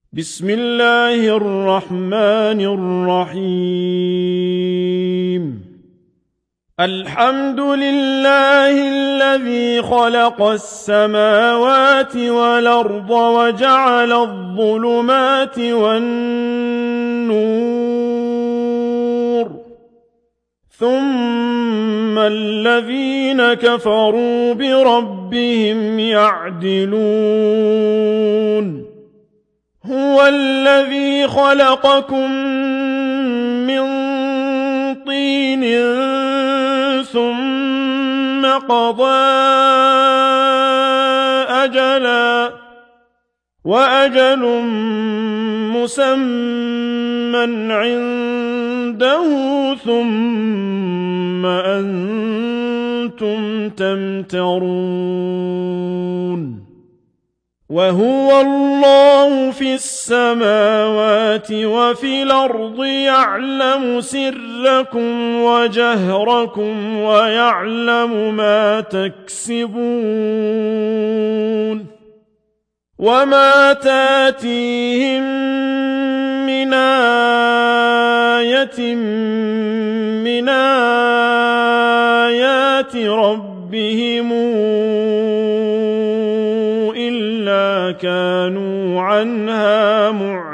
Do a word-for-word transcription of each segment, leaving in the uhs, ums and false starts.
بسم الله الرحمن الرحيم الحمد لله الذي خلق السماوات والأرض وجعل الظلمات والنور ثم الذين كفروا بربهم يعدلون هو الذي خلقكم من طين ثم قضى أجلا وأجل مسمى عنده ثم أنتم تمترون وهو الله في السماوات وفي الأرض يعلم سركم وجهركم ويعلم ما تكسبون وما تاتيهم من آية من آيات ربهم كانوا عنها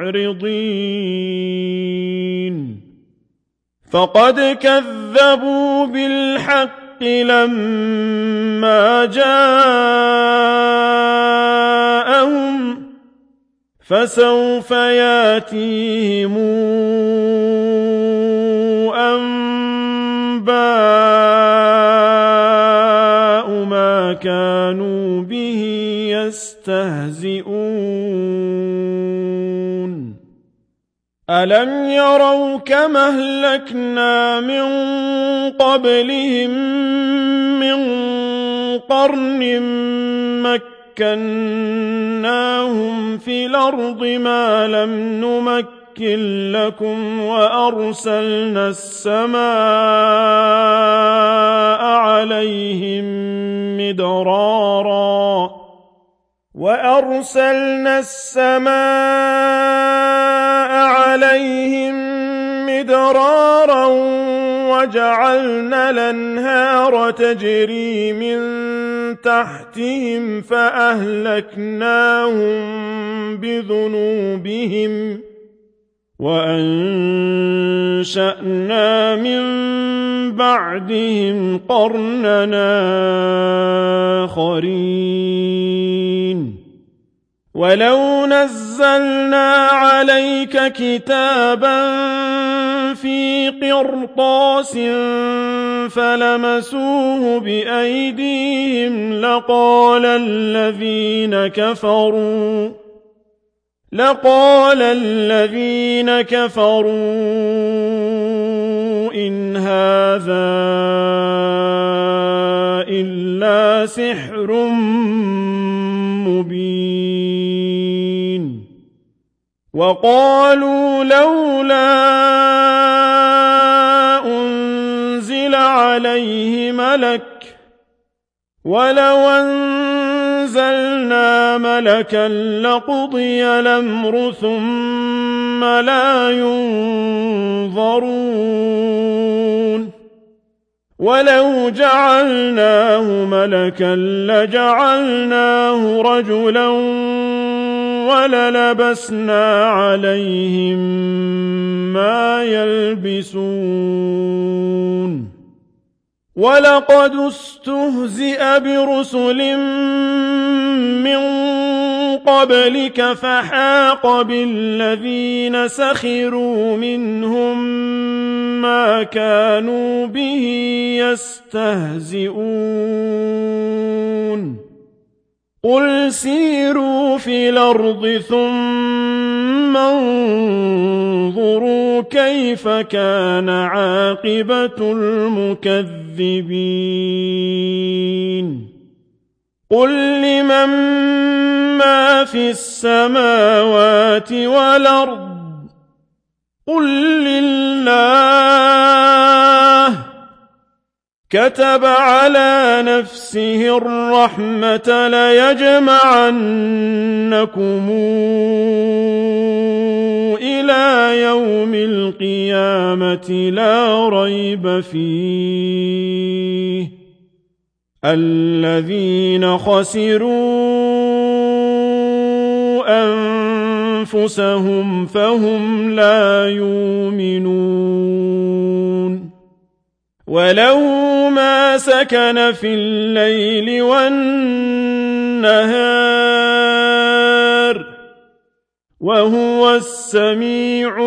معرضين فقد كذبوا بالحق لما جاءهم فسوف ياتيهم أنباء ما كانوا به يستهزئون ألم يروا كما أهلكنا من قبلهم من قرن مكناهم في الأرض ما لم نمكن لكم وأرسلنا السماء عليهم مدرارا وأرسلنا السماء عليهم مدرارا وجعلنا الأنهار تجري من تحتهم فأهلكناهم بذنوبهم وأنشأنا من بعدهم قرننا آخرين ولو نزلنا عليك كتابا في قرطاس فلمسوه بأيديهم لقال الذين كفروا لقال الذين كفروا إن هذا إلا سحر مبين وقالوا لولا أنزل عليه ملك ولو أنزلنا ملكا لقضي الأمر ثم لا ينظرون ولو جعلناه ملكا لجعلناه رجلا وللبسنا عليهم ما يلبسون ولقد استهزئ برسل من قبلك فحاق بالذين سخروا منهم ما كانوا به يستهزئون قل سيروا في الأرض ثم انظروا كيف كان عاقبة المكذبين قل لمن ما في السماوات والأرض قل لله كتب على نفسه الرحمة ليجمعنكم إلى يوم القيامة لا ريب فيه الذين خسروا أنفسهم فهم لا يؤمنون وله ما سكن في الليل والنهار وهو السميع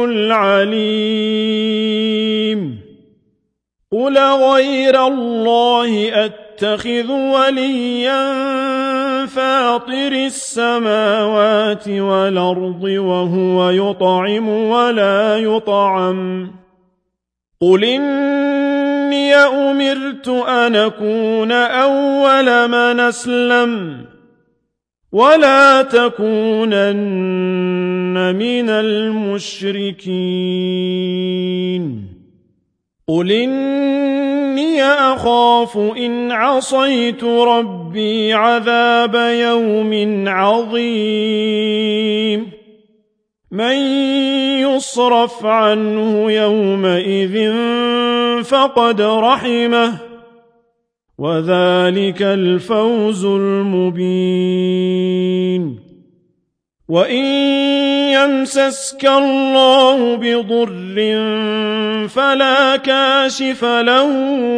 العليم قل غير الله أتخذ وليا فاطر السماوات والأرض وهو يطعم ولا يطعم قل إني أمرت أن أكون أول من أسلم ولا تكونن من المشركين قل إني أخاف إن عصيت ربي عذاب يوم عظيم من يصرف عنه يومئذ فقد رحمه وذلك الفوز المبين وإن يمسسك الله بضر فلا كاشف له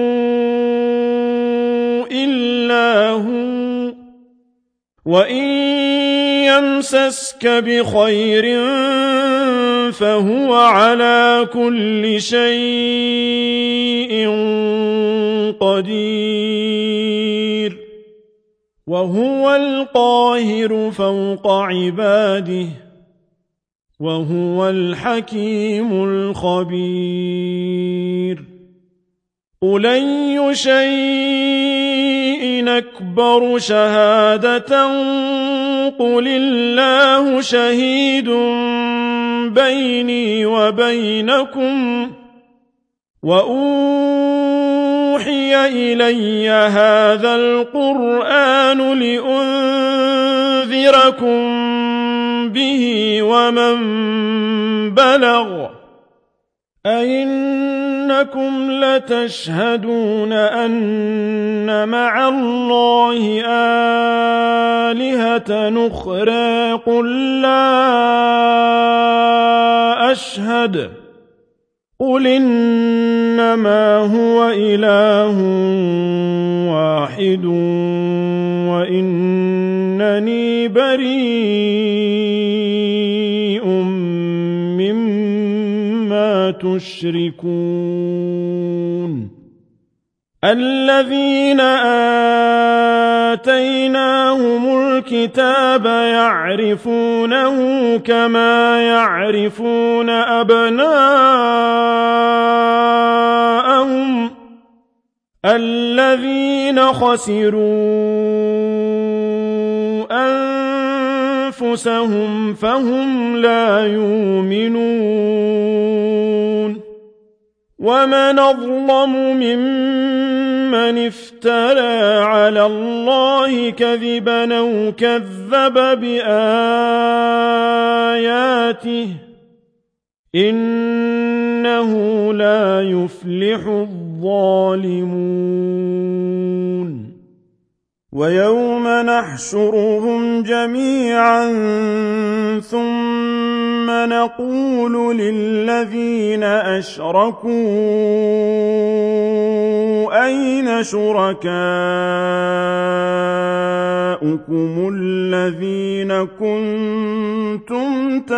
إلا هو وإن يمسسك بخير فهو على كل شيء قدير وهو القاهر فوق عباده وهو الحكيم الخبير قل أي شيء أكبر شهادة قل الله شهيد بيني وبينكم وأوحي إلي هذا القرآن لأنذركم به ومن بلغ أئنكم لتشهدون أن مع الله آلهة أخرى قل لا أشهد قل إنما هو إله واحد وإنني بريء مما تشركون الذين آتيناهم الكتاب يعرفونه كما يعرفون أبناءهم الذين خسروا أنفسهم فهم لا يؤمنون ومن أظلم ممن افترى على الله كذبا أو كذب بآياته إنه لا يفلح الظالمون ويوم نحشرهم جميعا ثم نقول للذين أشركوا أين شركاؤكم الذين كنتم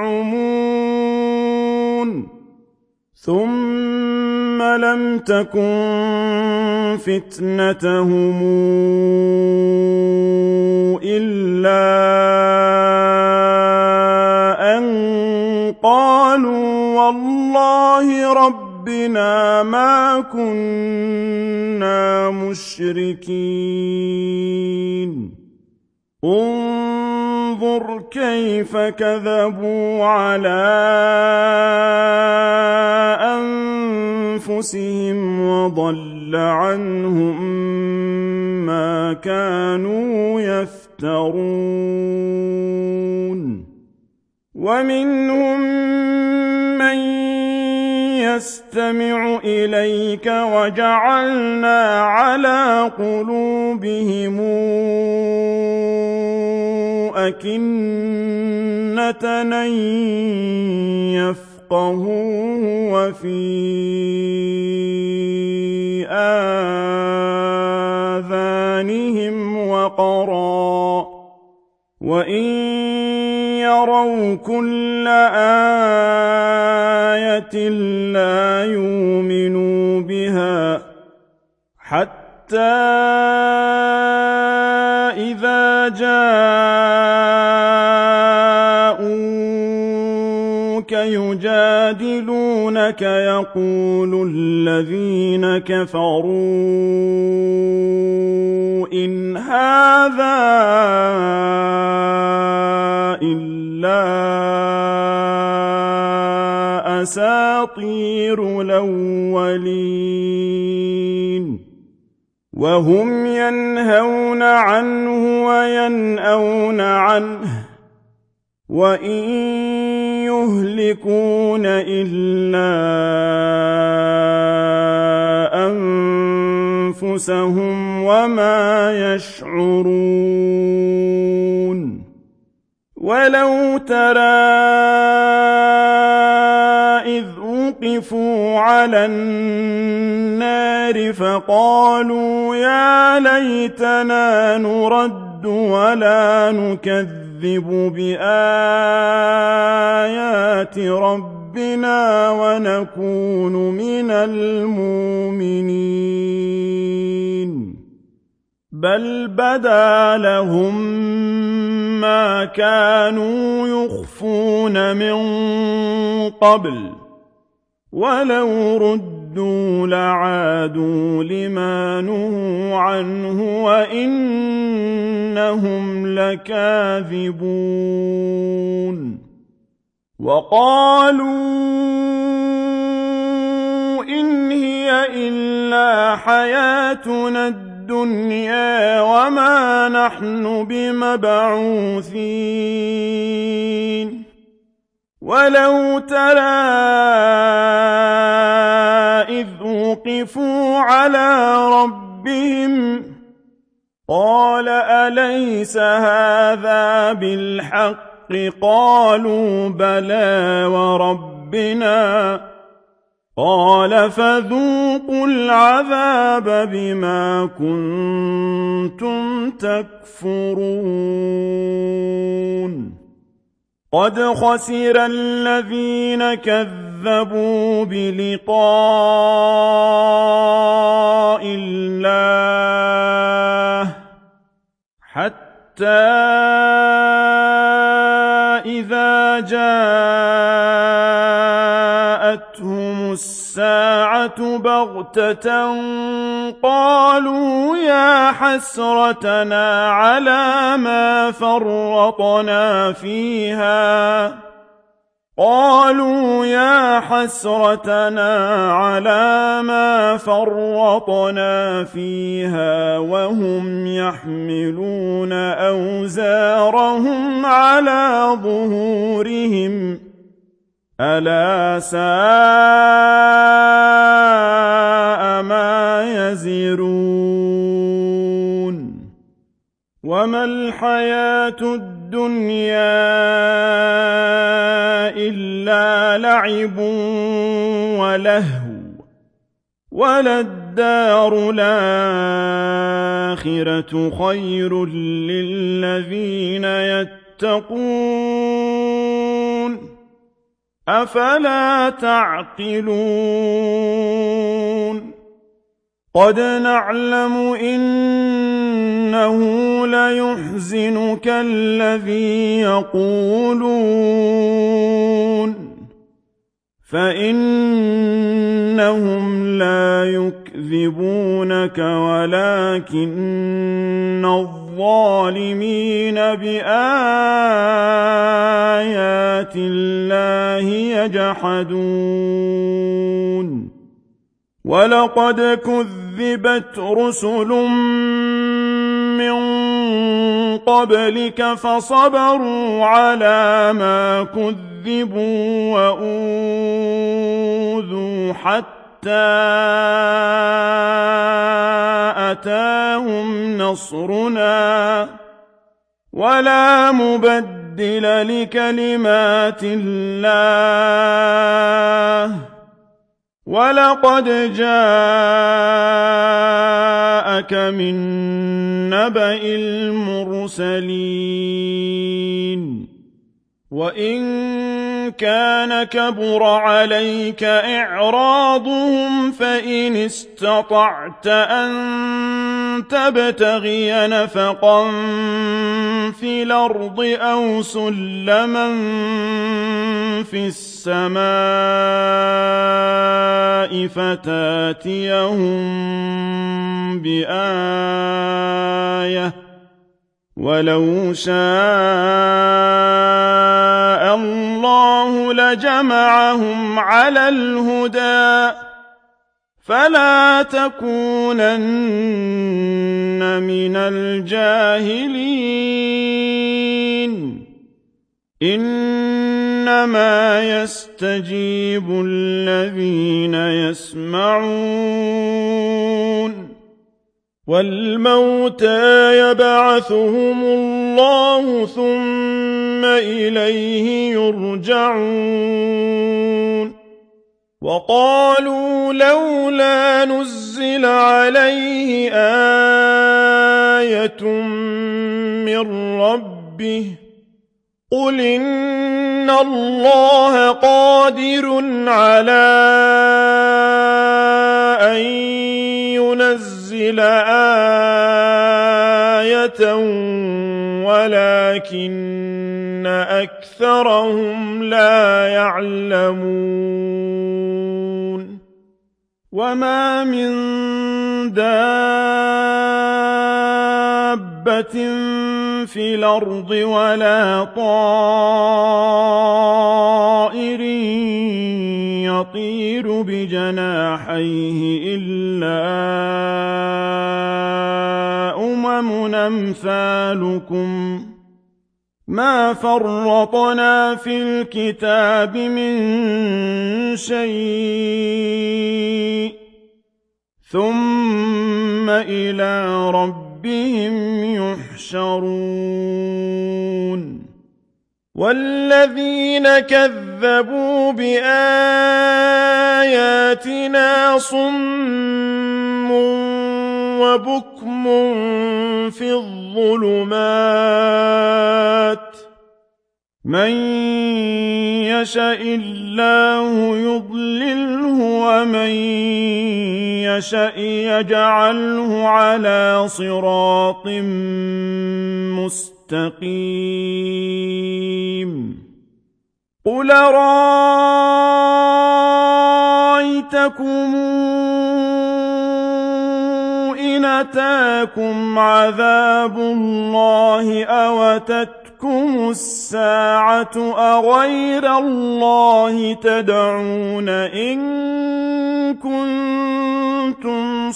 تزعمون ثم لم تكن فتنتهم إلا أن قالوا والله ربنا ما كنا مشركين انظر كيف كذبوا على أنفسهم وضل وضل عنهم ما كانوا يفترون ومنهم من يستمع إليك وجعلنا على قلوبهم أكنة أن يفقهوه وفي آذانهم وقرا وإن يروا كل آية لا يؤمنوا بها حتى إذا جاءوك يجادلونك يقول الذين كفروا إن هذا إلا أساطير الأولين وهم ينهون عنه وينأون عنه وإن يهلكون إلا أنفسهم وما يشعرون ولو ترى إذ وقفوا على النار فقالوا يا ليتنا نرد ولا نكذب بآيات ربنا ونكون من المؤمنين بل بدا لهم ما كانوا يخفون من قبل ولو ردوا لعادوا لما نهوا عنه وإنهم لكاذبون وقالوا إن هي إلا حياتنا الدنيا وما نحن بمبعوثين ولو ترى إذ وقفوا على ربهم قال أليس هذا بالحق قالوا بلى وربنا قال فذوقوا العذاب بما كنتم تكفرون قد خسر الذين كذبوا بلقاء الله حتى إذا جاءتهم الساعة بغتة قالوا يا حسرتنا على ما فرطنا فيها قالوا يا حسرتنا على ما فرطنا فيها وهم يحملون أوزارهم على ظهورهم ألا ساء ما يزرون وما الحياة الدنيا إلا لعب ولهو وللدار الآخرة خير للذين يتقون أفلا تعقلون قد نعلم إنه ليحزنك الذي يقولون فإنهم لا يكذبونك ولكن الظالمين بآيات الله يجحدون ولقد كذب كذبت رسل من قبلك فصبروا على ما كذبوا وأوذوا حتى أتاهم نصرنا ولا مبدل لكلمات الله ولقد جاءك من نبأ المرسلين وإن كان كبر عليك إعراضهم فإن استطعت أن تبتغي نفقا في الأرض أو سلما في السماء فتاتيهم بآية ولو شاء الله لجمعهم على الهدى فلا تكونن من الجاهلين إنما يستجيب الذين يسمعون والموتى يبعثهم الله ثم إليه يرجعون وقالوا لولا نزل عليه آية من ربه قل إن الله قادر على أن ينزل آية ولكن أكثرهم لا يعلمون وما من دابة في الأرض ولا طائر يطير بجناحيه إلا أمم أمثالكم ما فرطنا في الكتاب من شيء ثم إلى ربهم يحشرون والذين كذبوا بآياتنا صم وبكم في الظلمات من يشاء الله يضلله ومن يشاء يجعله على صراط مستقيم قل رأيتكم إن أتاكم عذاب الله أو أتتكم الساعة أغير الله تدعون إن كنتم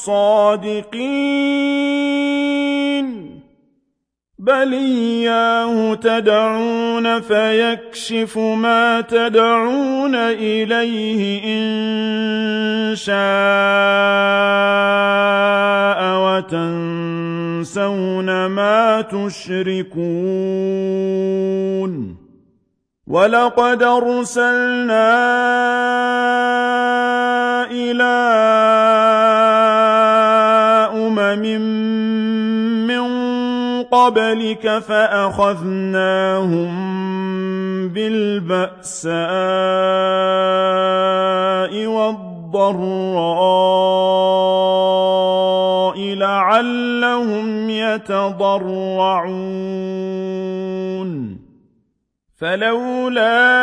صادقين بل إياه تدعون فيكشف ما تدعون إليه إن شاء وتنسون ما تشركون ولقد أرسلنا إلى أمم قبلك فأخذناهم بالبأساء والضراء لعلهم يتضرعون فلولا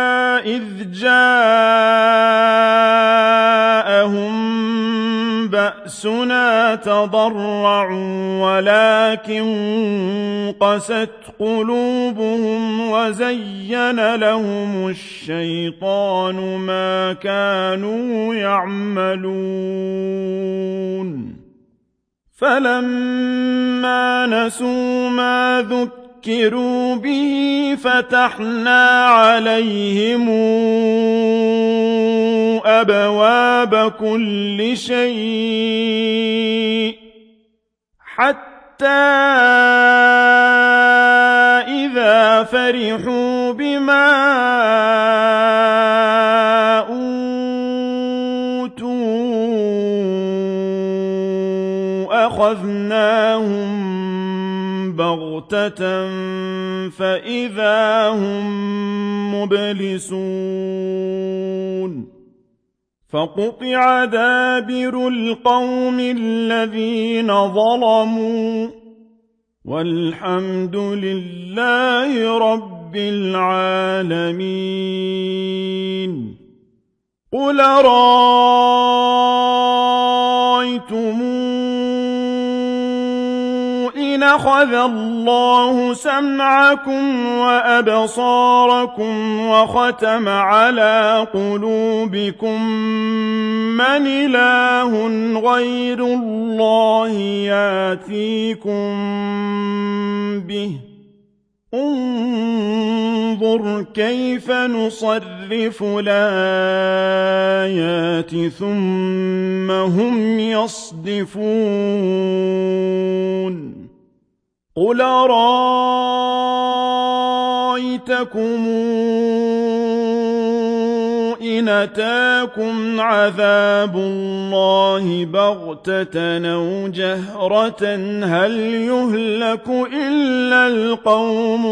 إذ جاءهم بأسنا تضرعوا ولكن قست قلوبهم وزين لهم الشيطان ما كانوا يعملون فلما نسوا ما ذكروا به فتحنا عليهم أبواب كل شيء حتى إذا فرحوا بما أوتوا أخذناهم بغتة فإذا هم مبلسون فقطع دابر القوم الذين ظلموا والحمد لله رب العالمين قل رأيتم إن أخذ الله سمعكم وأبصاركم وختم على قلوبكم من إله غير الله ياتيكم به انظر كيف نصرف الآيات ثم هم يصدفون قل رأيتكم إن أتاكم عذاب الله بغتة أو جهرة هل يهلك إلا القوم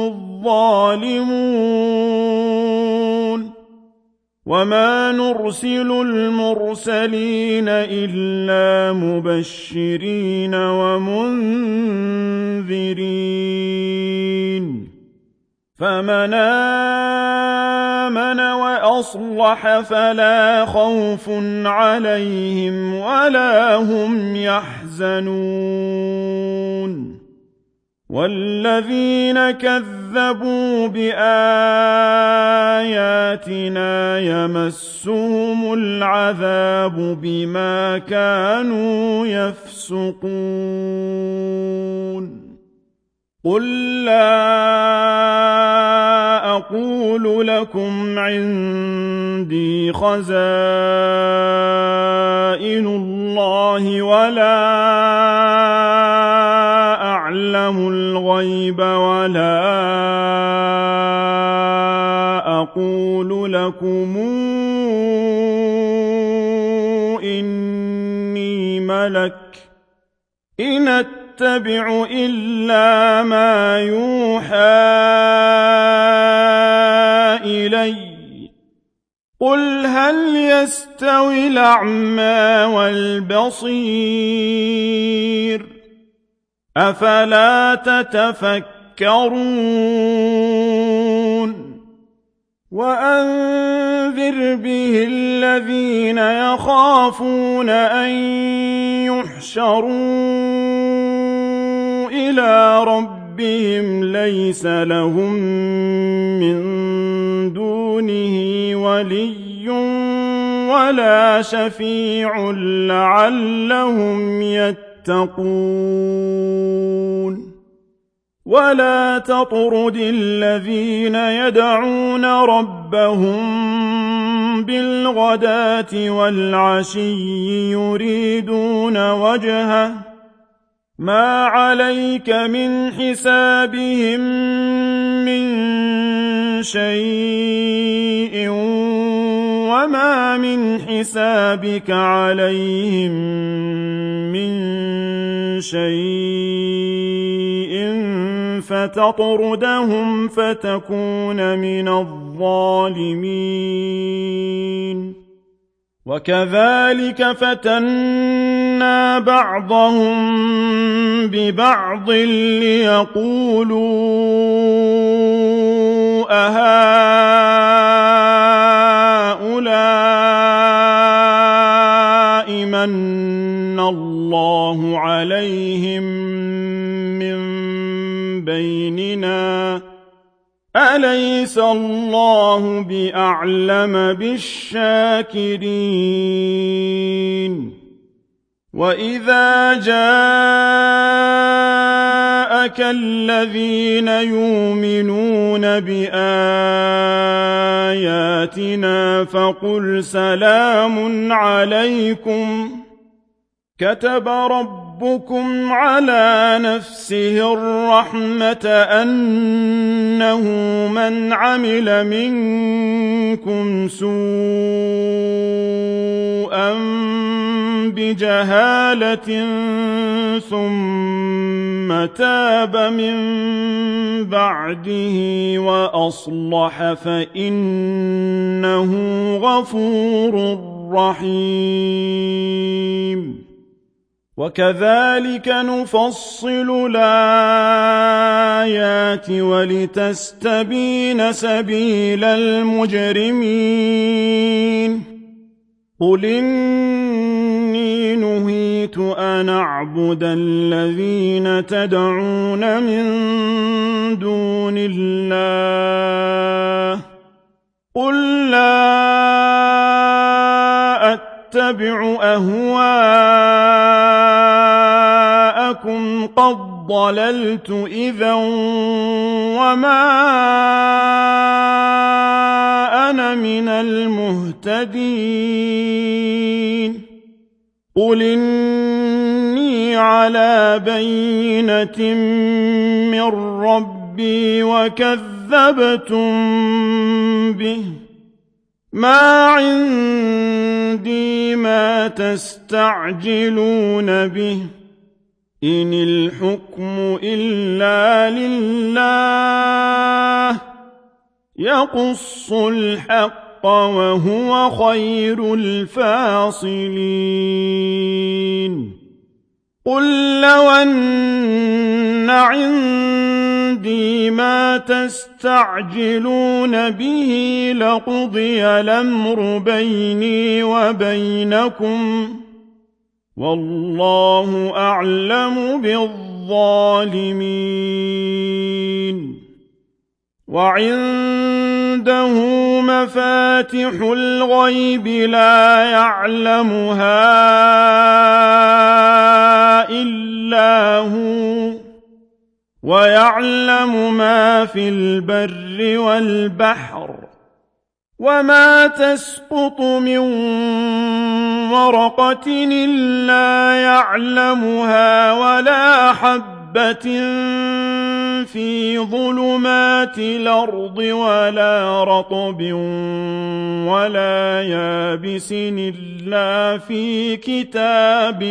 الظالمون وما نرسل المرسلين إلا مبشرين ومنذرين فمن آمن وأصلح فلا خوف عليهم ولا هم يحزنون والذين كذبوا بآياتنا يمسهم العذاب بما كانوا يفسقون قل لا أقول لكم عندي خزائن الله ولا أعلم الغيب ولا أقول لكم إني ملك إن أتبع إلا ما يوحى إلي قل هل يستوي الأعمى والبصير أفلا تتفكرون وأنذر به الذين يخافون أن يحشروا إلى ربهم ليس لهم من دونه ولي ولا شفيع لعلهم يتقون ولا تطرد الذين يدعون ربهم بالغداة والعشي يريدون وجهه ما عليك من حسابهم من شيء وما من حسابك عليهم من شيء فتطردهم فتكون من الظالمين وكذلك فتنا بعضهم ببعض ليقولوا أهؤلاء من أليس الله بأعلم بالشاكرين وإذا جاءك الذين يؤمنون بآياتنا فقل سلام عليكم كتب ربكم على نفسه الرحمة أنه من عمل منكم سوءا بجهالة ثم تاب من بعده وأصلح فإنه غفور رحيم وكذلك نفصل الآيات ولتستبين سبيل المجرمين قل إني نهيت أن أعبد الذين تدعون من دون الله قل لا أتبع أهواءكم قد ضللت إذا وما أنا من المهتدين قل إني على بينة من ربي وكذبتم به ما عندي ما تستعجلون به إن الحكم إلا لله يقص الحق وهو خير الفاصلين قل لو أن عندي ما تستعجلون به لقضي الأمر بيني وبينكم والله أعلم بالظالمين وعنده مفاتح الغيب لا يعلمها إلا هو ويعلم ما في البر والبحر وما تسقط من ورقة إلا يعلمها ولا حبة في ظلمات الأرض ولا رطب ولا يابس إلا في كتاب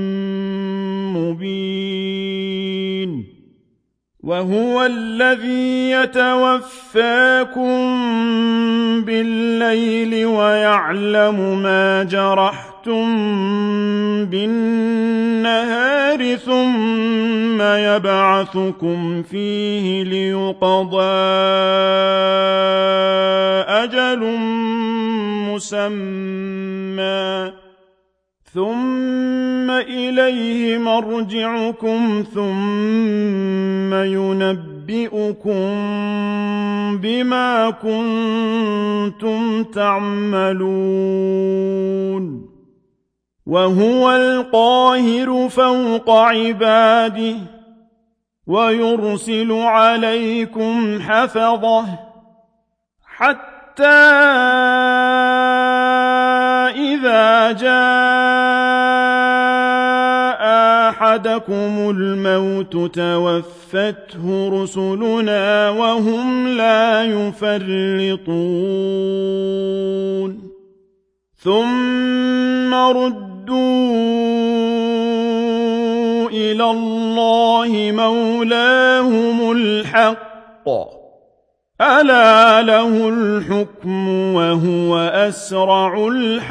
مبين وهو الذي يتوفاكم بالليل ويعلم ما جرحتم بالنهار ثم يبعثكم فيه ليقضى أجل مسمى ثم إليه مرجعكم ثم ينبئكم بما كنتم تعملون وهو القاهر فوق عباده ويرسل عليكم حفظه حتى حتى إذا جاء أحدكم الموت توفته رسلنا وهم لا يفرطون ثم ردوا إلى الله مولاهم الحق ألا له الحكم وهو أسرع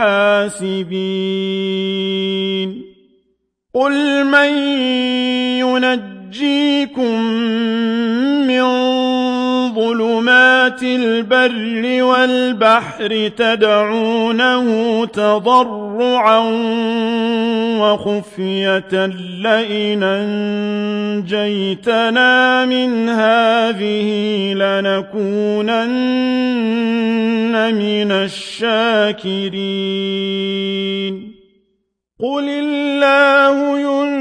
الحاسبين قل من ينجيكم من ظلمات ظلمات البر والبحر تدعونه تضرعا وخفية لئن أنجيتنا من هذه لنكونن من الشاكرين قل الله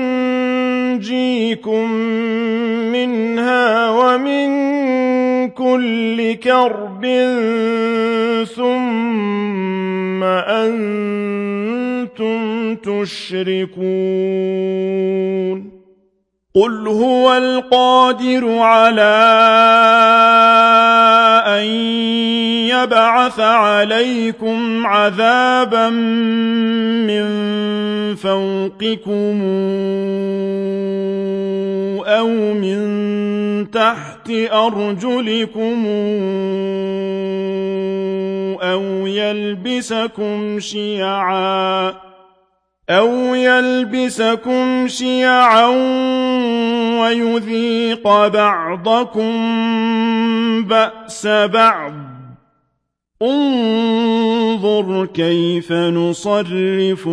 ينجيكم منها ومن كل كرب ثم أنتم تشركون قل هو القادر على أن يبعث عليكم عذابا من فوقكم أو من تحت أرجلكم أو يلبسكم شيعا أو يلبسكم شيعا ويذيق بعضكم بأس بعض انظر كيف نصرف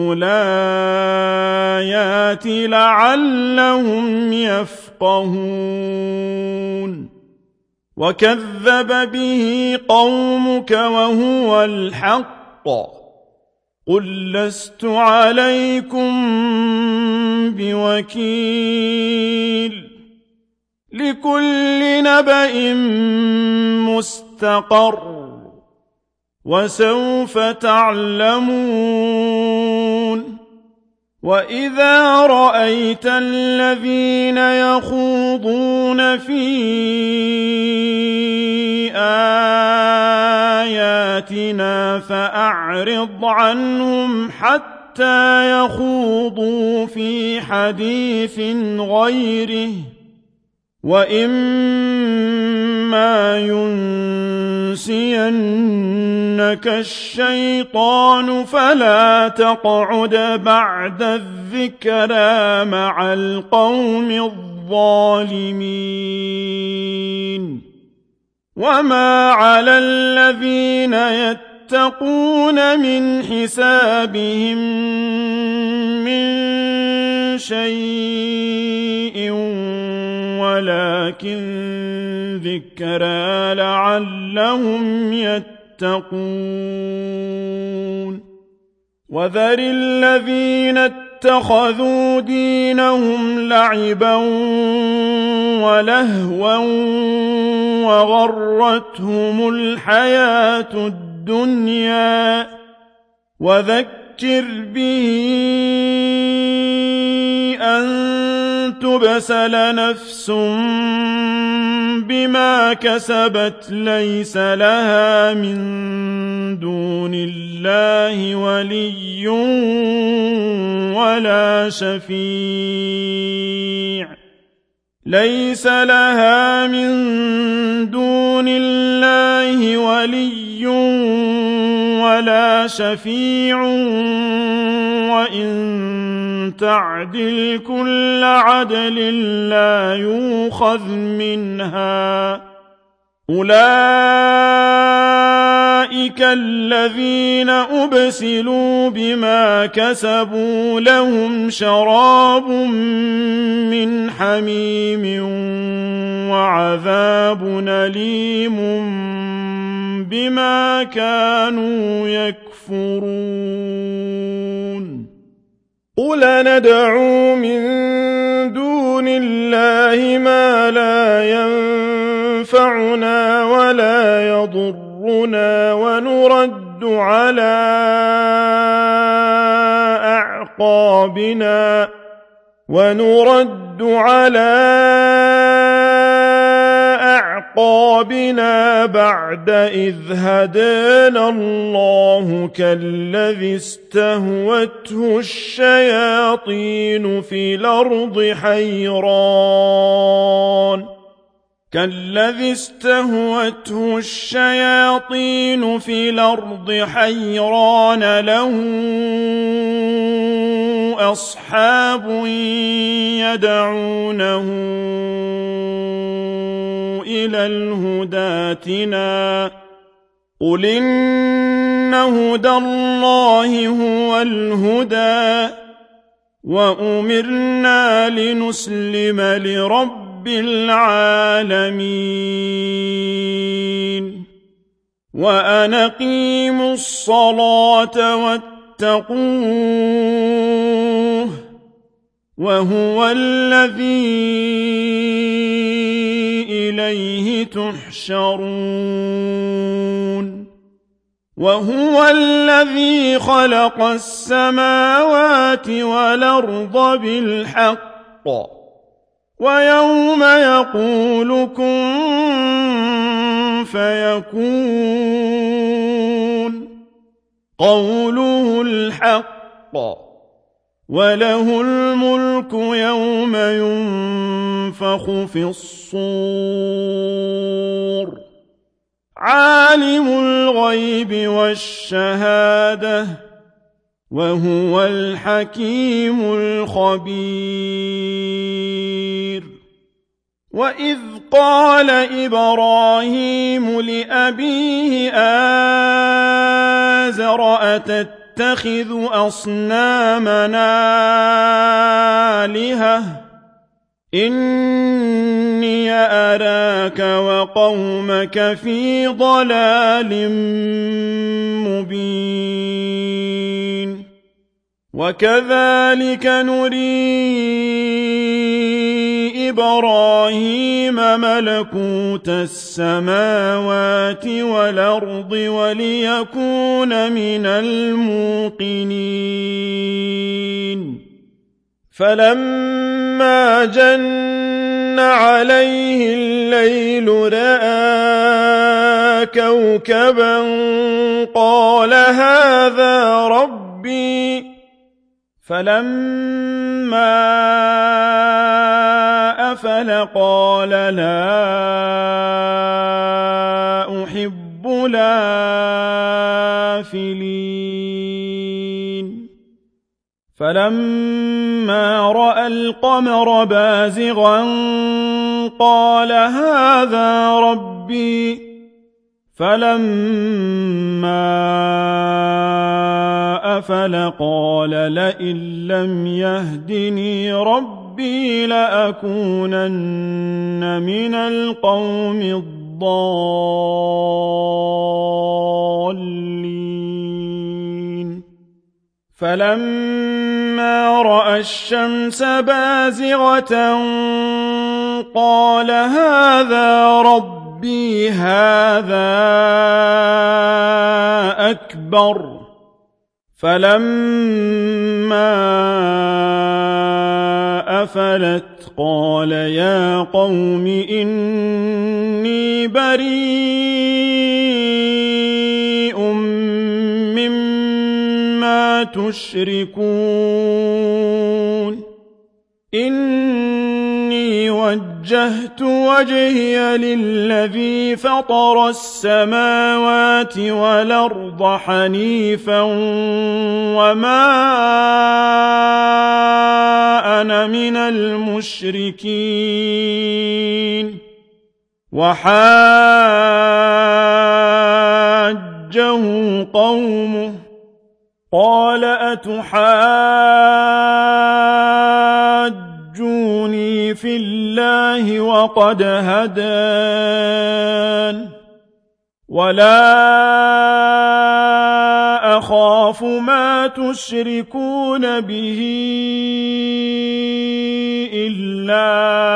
الآيات لعلهم يفقهون وكذب به قومك وهو الحق قل لست عليكم بوكيل لكل نبأ مستقر وسوف تعلمون وإذا رأيت الذين يخوضون في آياتنا فأعرض عنهم حتى يخوضوا في حديث غيره وإما ينسينك الشيطان فلا تقعد بعد الذكرى مع القوم الظالمين وما على الذين يتقون من حسابهم من شيء ولكن ذكرى لعلهم يتقون وذر الذين اتخذوا دينهم لعبا ولهوا وغرتهم الحياة الدنيا وذكر به أن تبسل نفس بما كسبت ليس لها من دون الله ولي ولا شفيع ليس لها من دون الله ولي ولا شفيع وإن تعدل كل عدل لا يؤخذ منها أولئك الذين أبسلوا بما كسبوا لهم شراب من حميم وعذاب أليم بما كانوا يكفرون قل ندعو من دون الله ما لا ينفعنا ولا يضرنا ونرد على أعقابنا ونرد على أعقابنا بعد إذ هدانا الله كالذي استهوته الشياطين في الأرض حيران كالذي استهوته الشياطين في الأرض حيران له أصحاب يدعونه إلى الهدى ائتنا قل إن هدى الله هو الهدى وأمرنا لنسلم لرب العالمين وأن أقيموا الصلاة واتقوه وهو الذي إليه تحشرون وهو الذي خلق السماوات والأرض بالحق ويوم يقول كن فيكون قوله الحق وله الملك يوم ينفخ في الصور عالم الغيب والشهادة وهو الحكيم الخبير وإذ قال إبراهيم لأبيه آزر أتتخذ أصنامنا آلهة إني أراك وقومك في ضلال مبين وكذلك نري إبراهيم ملكوت السماوات والأرض وليكون من الموقنين فلما جن عليه الليل رأى كوكبا قال هذا ربي فلما أفل قال لا أحب الآفلين فلما رأى القمر بازغا قال هذا ربي فلما أفل قال لئن لم يهدني ربي لأكونن من القوم الضالين فلما رأى الشمس بازغة قال هذا ربي هذا أكبر فلما أفلت قال يا قوم إني بريء مما تشركون إني وجهت وجهي للذي فطر السماوات والأرض حنيفا وما أنا من المشركين وحاجه قومه قال أتحاجوني في الله وقد هدان ولا أخاف ما تشركون به إلا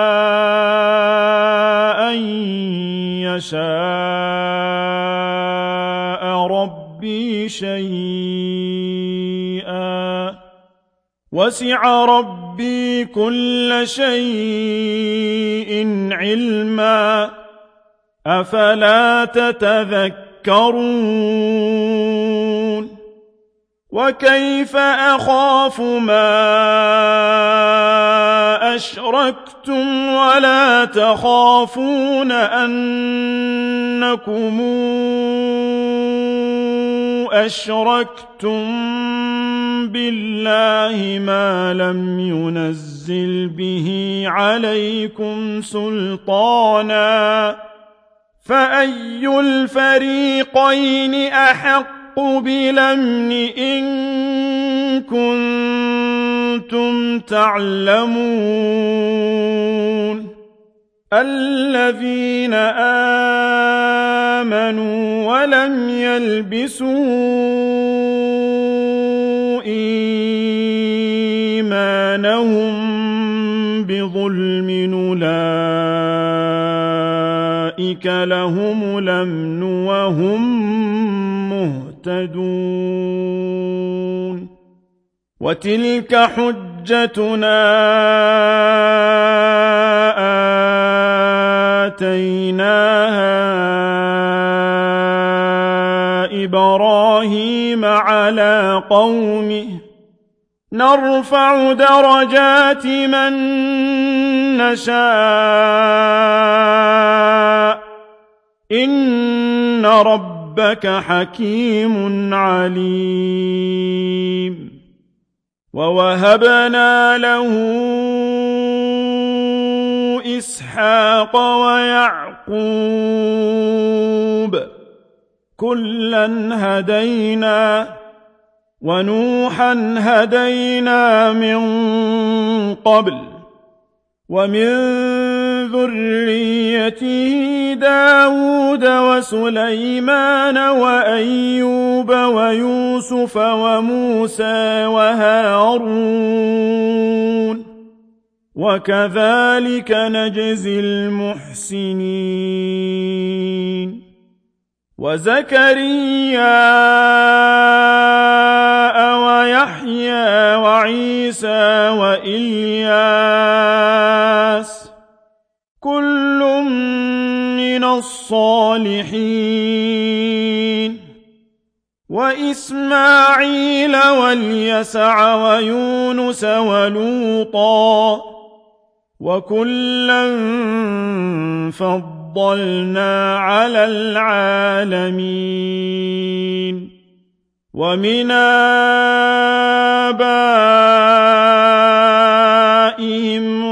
أن يشاء ربي شيئا وسع ربي كل شيء علما أفلا تتذكرون وكيف أخاف ما أشركتم ولا تخافون أنكم أشركتم بالله ما لم ينزل به عليكم سلطانا فأي الفريقين أحق بالأمن إن كنتم تعلمون الذين آمنوا ولم يلبسوا إيمانهم بظلم أولئك لهم الأمن وهم مهتدون وتلك حجتنا آتيناها إبراهيم على قومه نرفع درجات من نشاء إن ربك حكيم عليم ووهبنا له إسحاق ويعقوب كلا هدينا ونوحا هدينا من قبل ومن ذريته داود وسليمان وأيوب ويوسف وموسى وهارون وكذلك نجزي المحسنين وزكريا ويحيى وعيسى وإلياس كل من الصالحين وإسماعيل واليسع ويونس ولوطا وكلا فضلنا على العالمين ومن آبائهم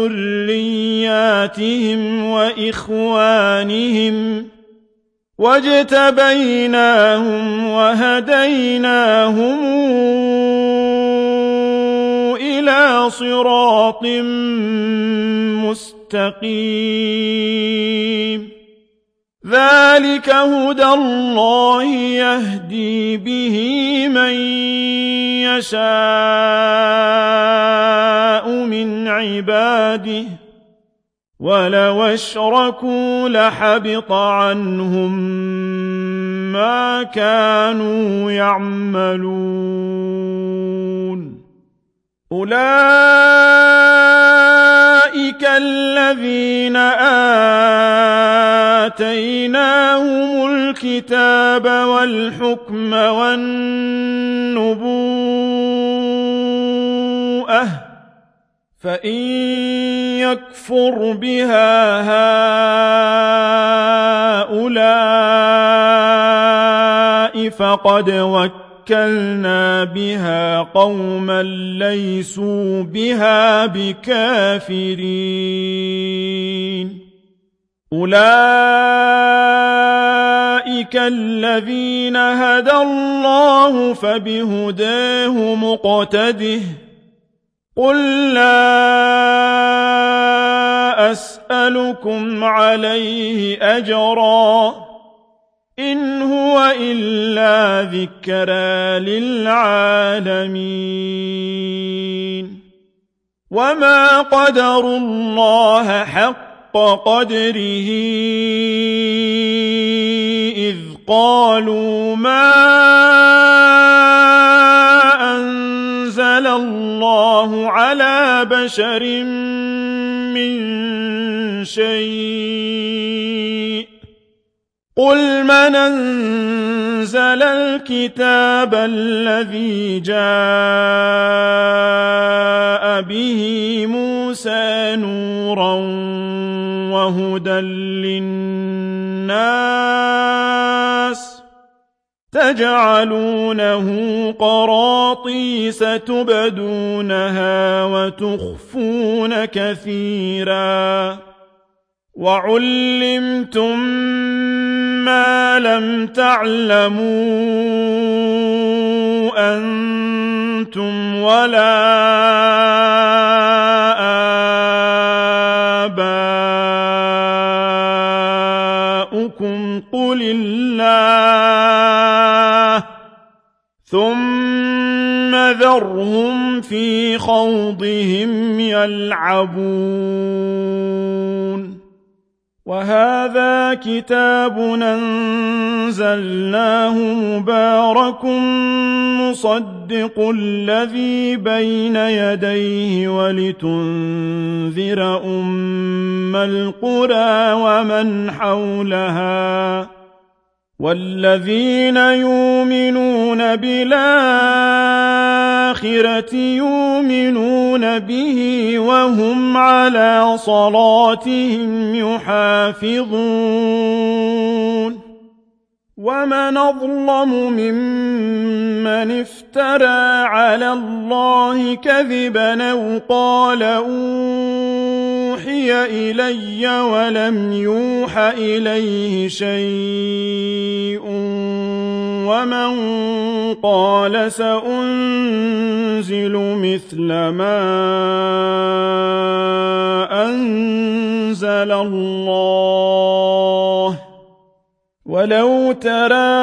وذرياتهم وإخوانهم واجتبيناهم وهديناهم إلى صراط مستقيم ذلك هدى الله يهدي به من يشاء من عباده ولو أشركوا لحبط عنهم ما كانوا يعملون أولئك الذين آتيناهم الكتاب والحكم والنبوءة فإن يكفر بها هؤلاء فقد وكلنا بها قوما ليسوا بها بكافرين أولئك الذين هدى الله فبهداه مقتده قل لا أسألكم عليه أجرا إن هو إلا ذكرى للعالمين وما قدروا الله حق قدره إذ قالوا ما أنزل الله على بشر من شيء قل من أنزل الكتاب الذي جاء به موسى نورا وهدى للناس تجعلونه قراطيس تبدونها وتخفون كثيرا وعلمتم ما لم تعلموا أنتم ولا آباؤكم قل الله ثم ذرهم في خوضهم يلعبون وهذا كتاب أنزلناه مبارك مصدق الذي بين يديه ولتنذر أم القرى ومن حولها والذين يؤمنون بالآخرة يؤمنون به وهم على صلاتهم يحافظون ومن أظلم ممن افترى على الله كذبا أو قال أوحي إلي ولم يوح إليه شيء ومن قال سأنزل مثل ما أنزل الله ولو ترى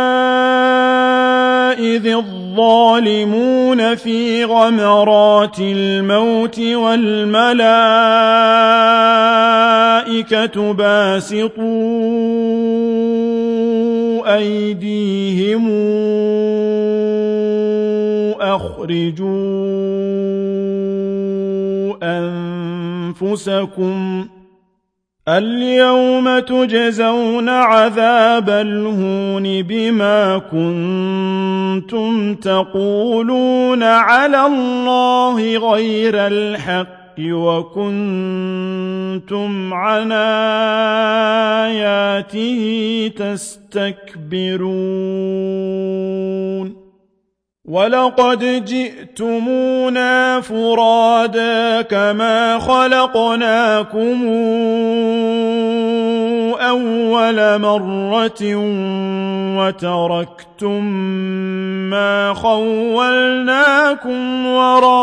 إذ الظالمون في غمرات الموت والملائكة باسطوا أيديهم أخرجوا أنفسكم اليوم تجزون عذاب الهون بما كنتم تقولون على الله غير الحق وكنتم عن آياته تستكبرون ولقد جئتمونا فرادا كما خلقناكم أول مرة وتركتم ما خولناكم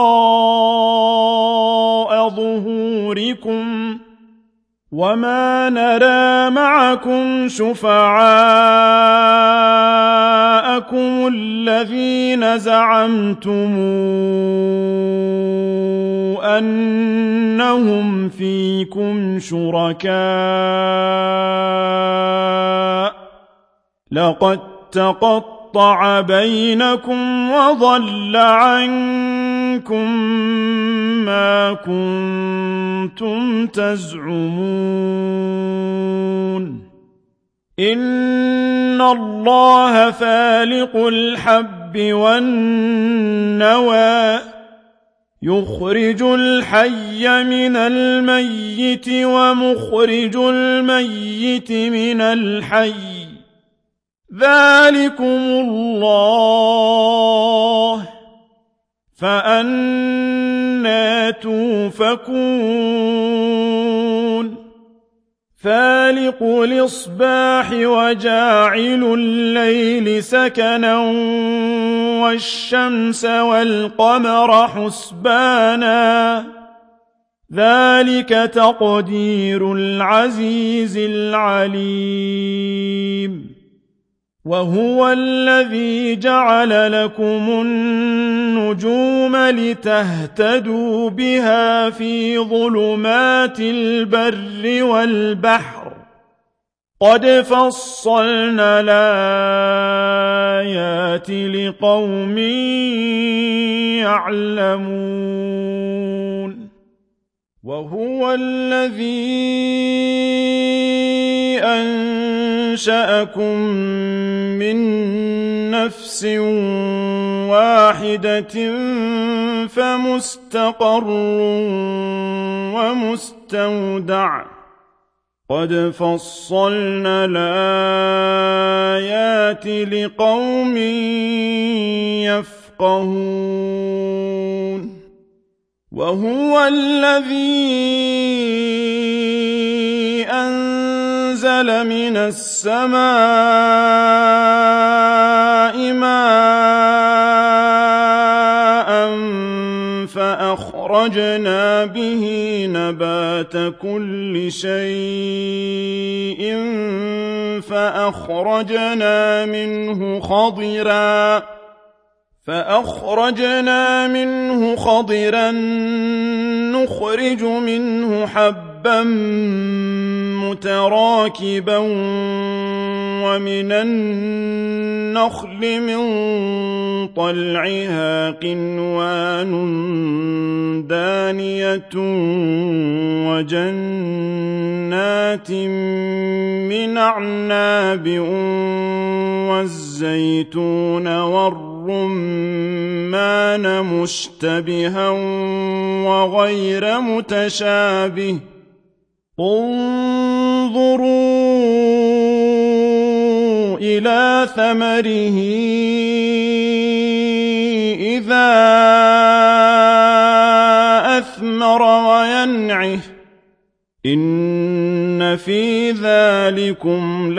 وراء ظهوركم وما نرى معكم شفعاءكم الذين زعمتم أنهم فيكم شركاء لقد تقطع بينكم وضل عنكم ما كنتم تزعمون إن الله فالق الحب والنوى يخرج الحي من الميت ومخرج الميت من الحي ذلكم الله فأنى توفكون فالق الإصباح وجاعل الليل سكنا والشمس والقمر حسبانا ذلك تقدير العزيز العليم وهو الذي جعل لكم النجوم لتهتدوا بها في ظلمات البر والبحر قد فصلنا الآيات لقوم يعلمون وهو الذي أنشأكم من نفس واحدة فمستقر ومستودع قد فصلنا الآيات لقوم يفقهون وهو الذي أنزل من السماء ماء فأخرجنا به نبات كل شيء فأخرجنا منه خضرا فأخرجنا منه خضرا نخرج منه حبا متراكبا ومن النخل من طلعها قنوان دانية وجنات من أعناب والزيتون والرمان مشتبها وغير متشابه انظروا إلى ثمره إذا أثمر وينعه إن في ذلكم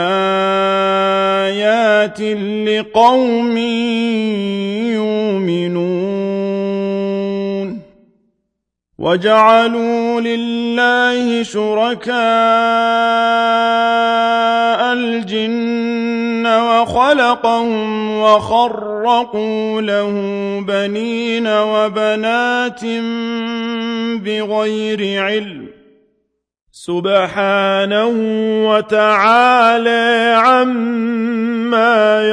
لآيات لقوم يؤمنون وجعلوا لله شركاء الجن وخلقهم وخرقوا له بنين وبنات بغير علم سبحانه وتعالى عما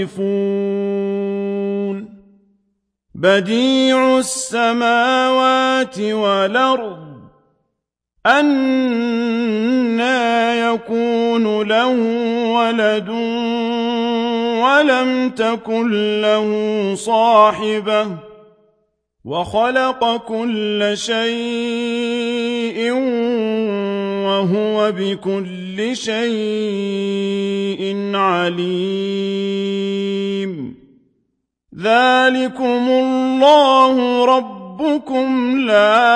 يصفون بديع السماوات والأرض أنى يكون له ولد ولم تكن له صاحبة وخلق كل شيء وهو بكل شيء عليم ذلكم الله ربكم لا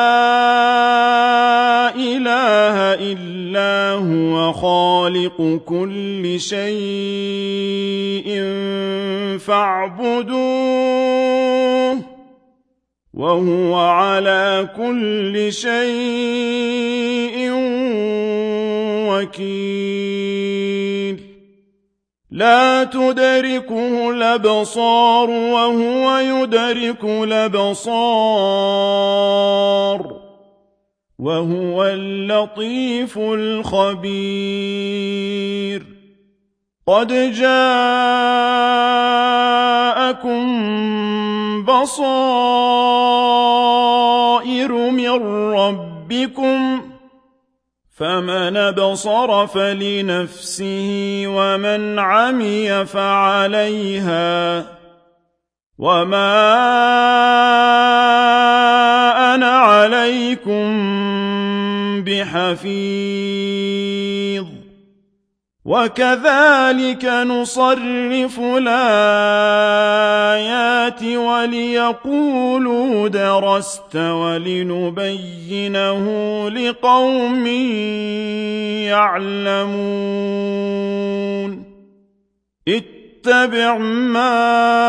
إله إلا هو خالق كل شيء فاعبدوه وهو على كل شيء وكيل لا تدركه الأبصار وهو يدرك الأبصار وهو اللطيف الخبير قد جاءكم بصائر من ربكم فمن أبصر فلنفسه ومن عمي فعليها وما أنا عليكم بحفيظ وكذلك نصرف الآيات وليقولوا درست ولنبينه لقوم يعلمون اتبع ما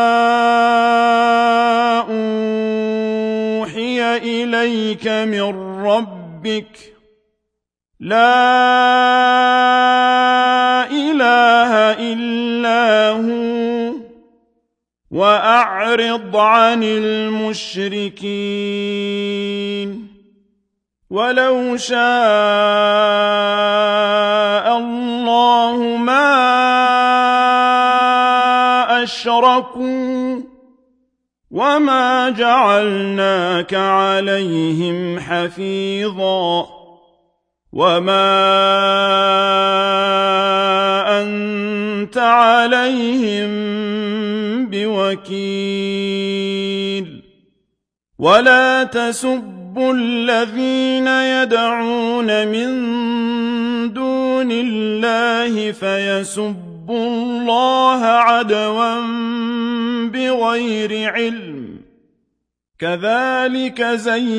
أوحي إليك من ربك لا إله إلا هو وأعرض عن المشركين ولو شاء الله ما أشركوا وما جعلناك عليهم حفيظا وما أنت عليهم بوكيل ولا تسبوا الذين يدعون من دون الله فيسبوا الله عدوا بغير علم كذلك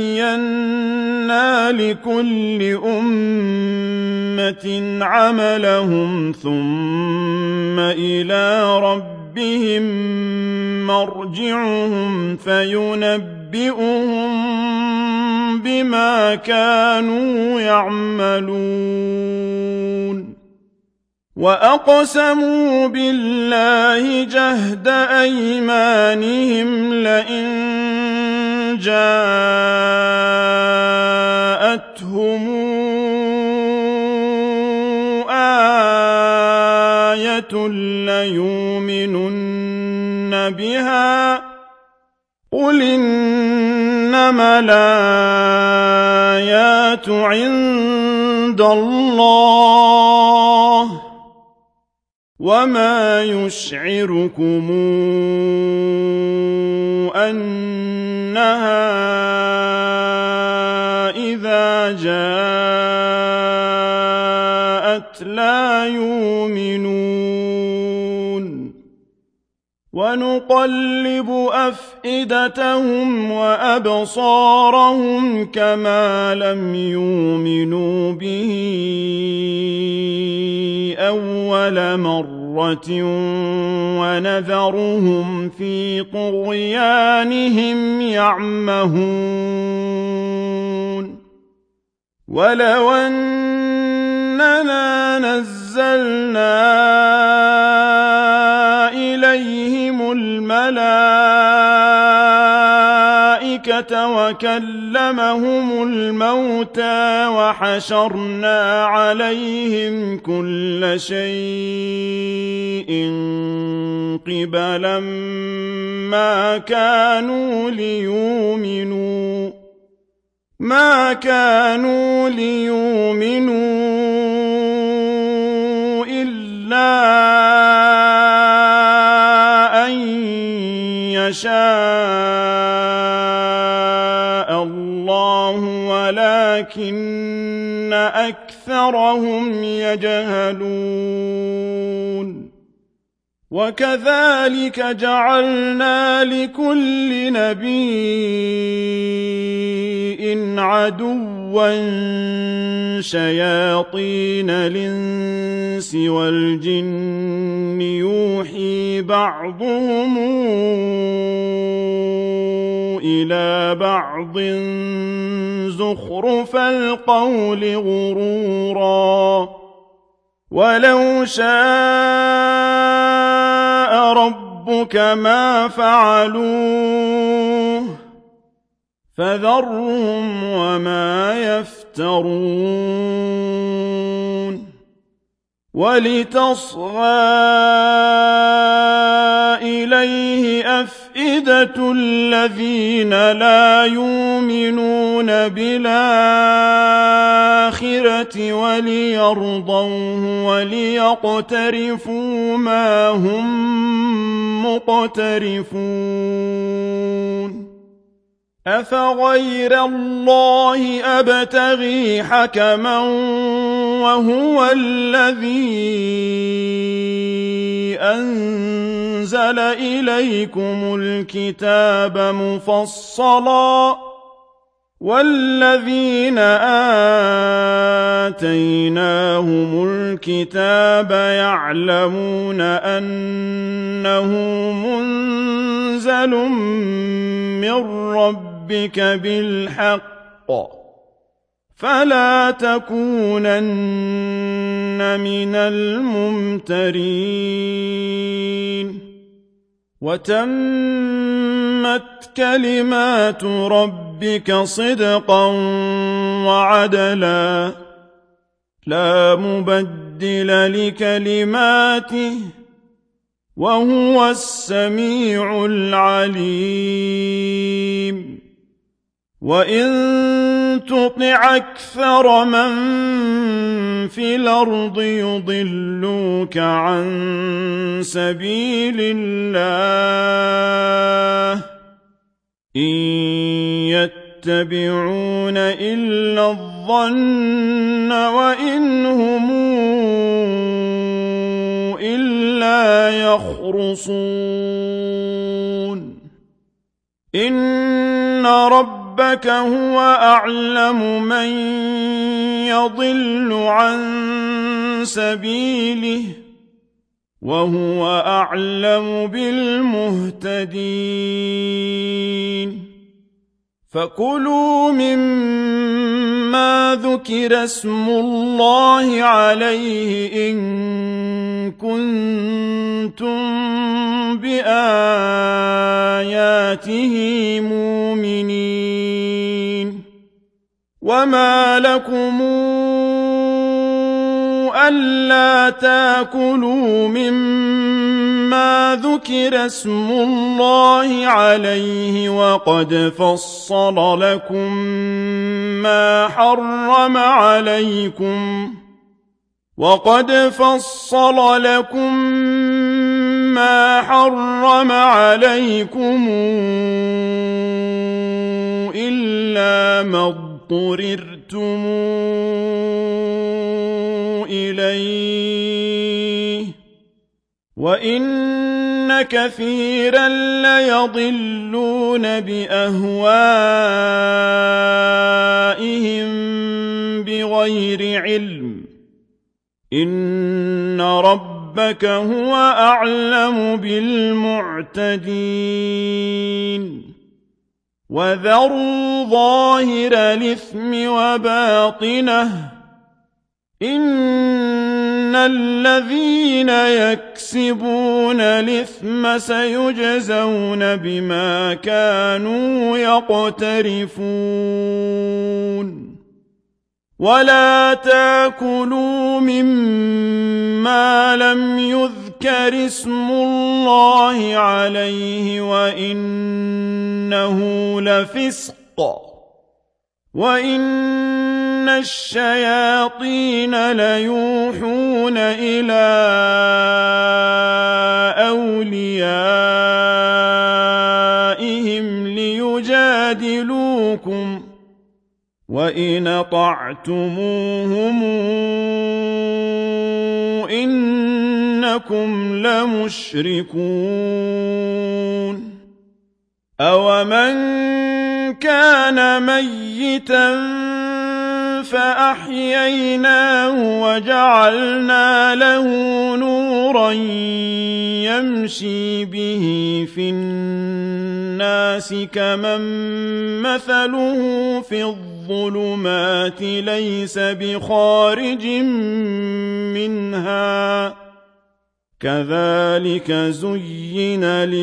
زينا لكل أمة عملهم ثم إلى ربهم مرجعهم فينبئهم بما كانوا يعملون وأقسموا بالله جهد أيمانهم لئن جاءتهم آية ليؤمنن بها قل إنما الآيات عند الله وما يشعركم أنها إذا جاءت لا يؤمنون ونقلب أفئدتهم وأبصارهم كما لم يؤمنوا به أول مرة ونذرهم في طغيانهم يعمهون ولو أننا نزلنا إليهم الملائكة وكلمهم الموتى وحشرنا عليهم كل شيء قبلا ما كانوا ليؤمنوا ما كانوا ليؤمنوا إلا أن يشاء الله ولكن أكثرهم يجهلون وكذلك جعلنا لكل نبي عدوا شياطين الإنس والجن يوحي بعضهم إلى بعض زخرف القول غرورا ولو شاء ربك ما فعلوه فذرهم وما يفترون ولتصغى إليه أفئدة الذين لا يؤمنون بالآخرة وليرضوه وليقترفوا ما هم مقترفون أفغير الله أبتغي حكما وهو الذي أنزل إليكم الكتاب مفصلا والذين آتيناهم الكتاب يعلمون أنه منزل من ربك بالحق فلا تكونن من الممترين وتمت كلمات ربك صدقا وعدلا لا مبدل لكلماته وهو السميع العليم وإن تطع أكثر من في الأرض يضلوك عن سبيل الله إن يتبعون إلا الظن الظن وإن هم إلا يخرصون إن ربك هو أعلم من يضل عن سبيله وهو أعلم بالمهتدين فكلوا مما ذكر اسم الله عليه إن كنتم بآياته مؤمنين وما لكم ألا تاكلوا مما ذكر اسم الله عليه وقد فصل لكم ما حرم عليكم وقد فصل لكم ما حرم عليكم إلا ما اضطررتم إليه وإن كثيرا ليضلون بأهوائهم بغير علم إن ربك هو أعلم بالمعتدين وذروا ظاهر الإثم وباطنه إن الذين يكسبون الإثم سيجزون بما كانوا يقترفون ولا تاكلوا مما لم يذكر اسم الله عليه وإنه لفسق وإن الشياطين ليوحون إلى أوليائهم ليجادلوكم وإن أطعتموهم إنكم لمشركون أومن كان ميتا فأحييناه وجعلنا له نورا يمشي به في الناس كمن مثله في الظلمات ليس بخارج منها كذلك زين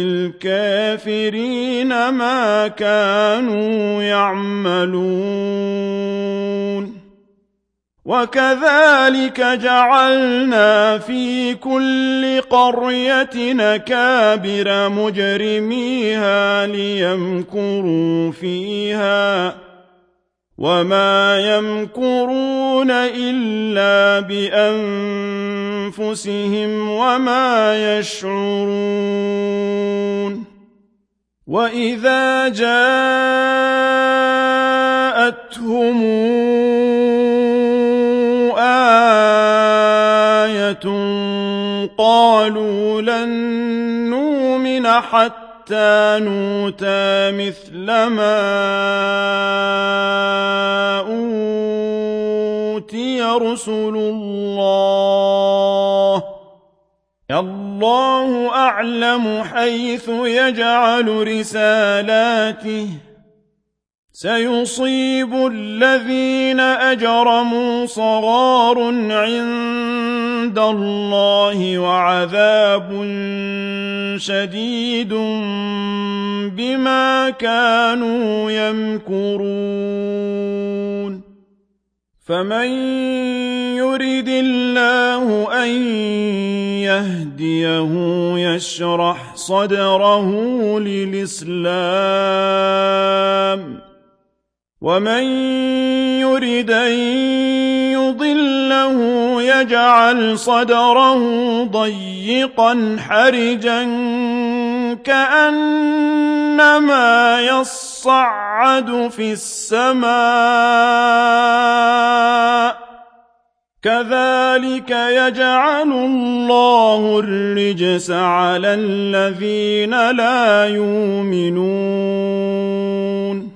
للكافرين ما كانوا يعملون وكذلك جعلنا في كل قرية أكابر مجرميها ليمكروا فيها وما يمكرون إلا بأنفسهم وما يشعرون وإذا جاءتهم آية قالوا لن نؤمن حتى حتى نؤتى مثل ما أوتي رسل الله الله أعلم حيث يجعل رسالاته سيصيب الذين أجرموا صغار عند الله وعذاب شديد بما كانوا يمكرون فمن يرد الله أن يهديه يشرح صدره للإسلام ومن يرد أن يضله يجعل صدره ضيقا حرجا كأنما يصعد في السماء كذلك يجعل الله الرجس على الذين لا يؤمنون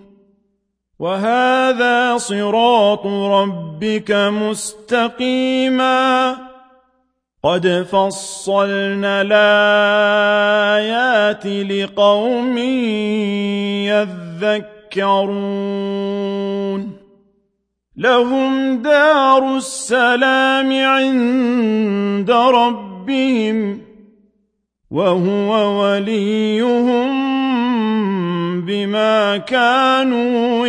وهذا صراط ربك مستقيما قد فصلنا الآيات لقوم يذكرون لهم دار السلام عند ربهم وهو وليهم بما كانوا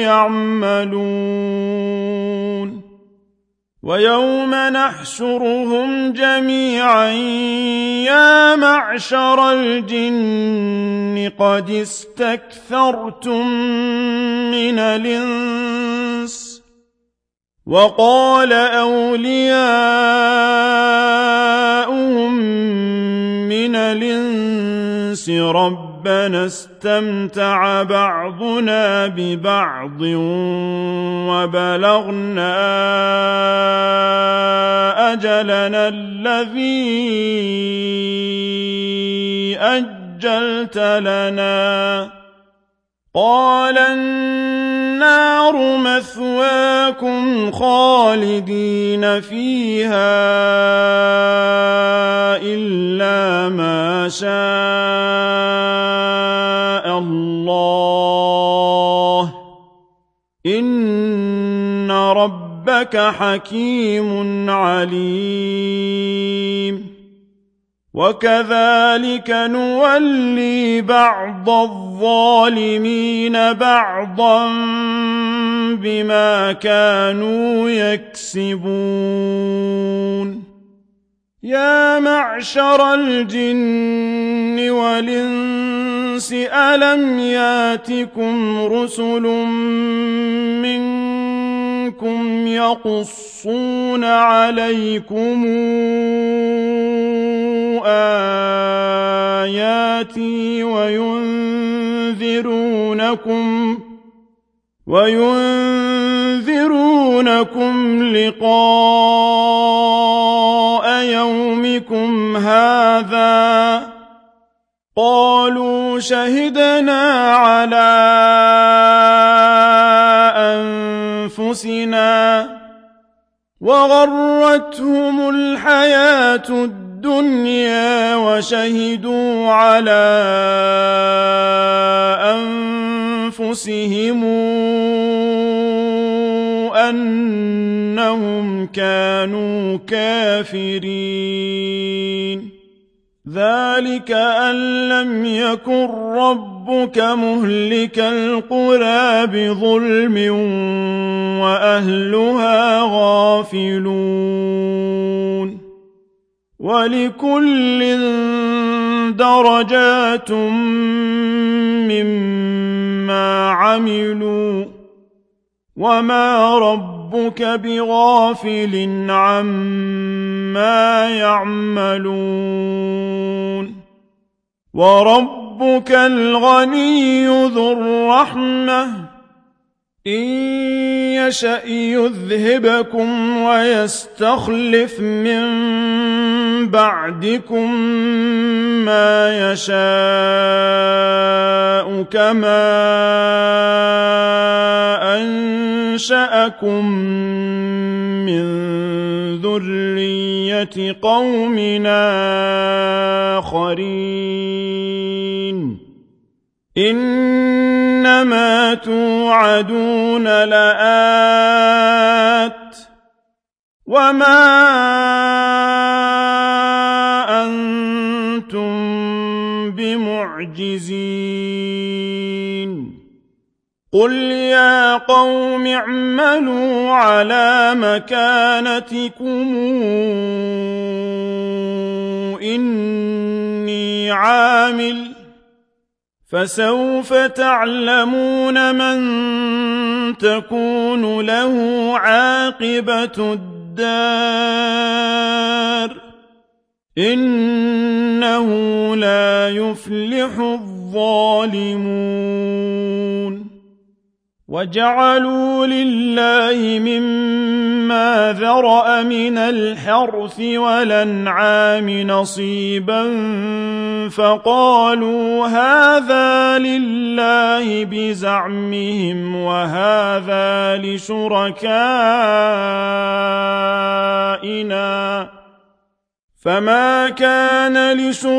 يعملون ويوم نحشرهم جميعا يا معشر الجن قد استكثرتم من الإنس وقال أولياؤهم من الإنس ربنا استمتع بعضنا ببعض وبلغنا أجلنا الذي أجلت لنا قال النار مثواكم خالدين فيها إلا ما شاء الله إن ربك حكيم عليم وكذلك نولي بعض الظالمين بعضا بما كانوا يكسبون يا معشر الجن والإنس ألم ياتكم رسل منكم يقصون عليكم آياتي وينذرونكم وينذرونكم لقاء يومكم هذا قالوا شهدنا على أنفسنا وغرتهم الحياة الدنيا وشهدوا على أنفسهم أنهم كانوا كافرين ذلك أن لم يكن ربك مهلك القرى بظلم وأهلها غافلون ولكل درجات مما عملوا وما ربك بغافل عما يعملون وربك الغني ذو الرحمة إن يشأ يذهبكم ويستخلف من بعدكم ما يشاء كما أنشأكم من ذرية قوم آخرين إنما توعدون لآت وما أنتم بمعجزين قل يا قوم اعملوا على مكانتكم إني عامل فسوف تعلمون من تكون له عاقبة الدار إنه لا يفلح الظالمون الظالمون وجعلوا لله مما ذرأ من الحرث والأنعام نصيبا فقالوا هذا لله بزعمهم وهذا لشركائنا فما كان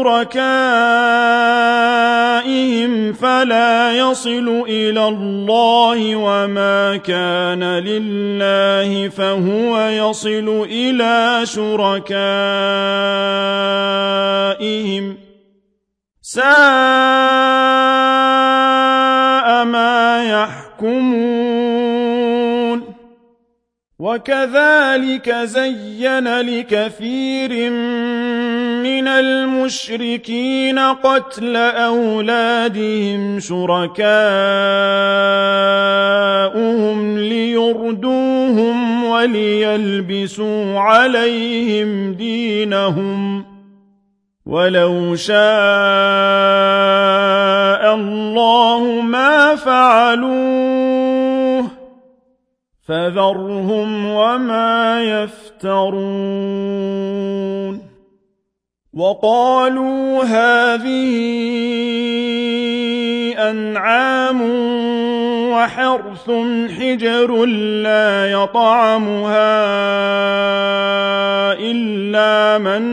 لشركائهم فلا يصل إلى الله وما كان لله فهو يصل إلى شركائهم ساء ما يحكمون وكذلك زين لكثير من المشركين قتل أولادهم شركاؤهم ليردوهم وليلبسوا عليهم دينهم ولو شاء الله ما فعلوه فذرهم وما يفترون وقالوا هذه أنعام وحرث حجر لا يطعمها إلا من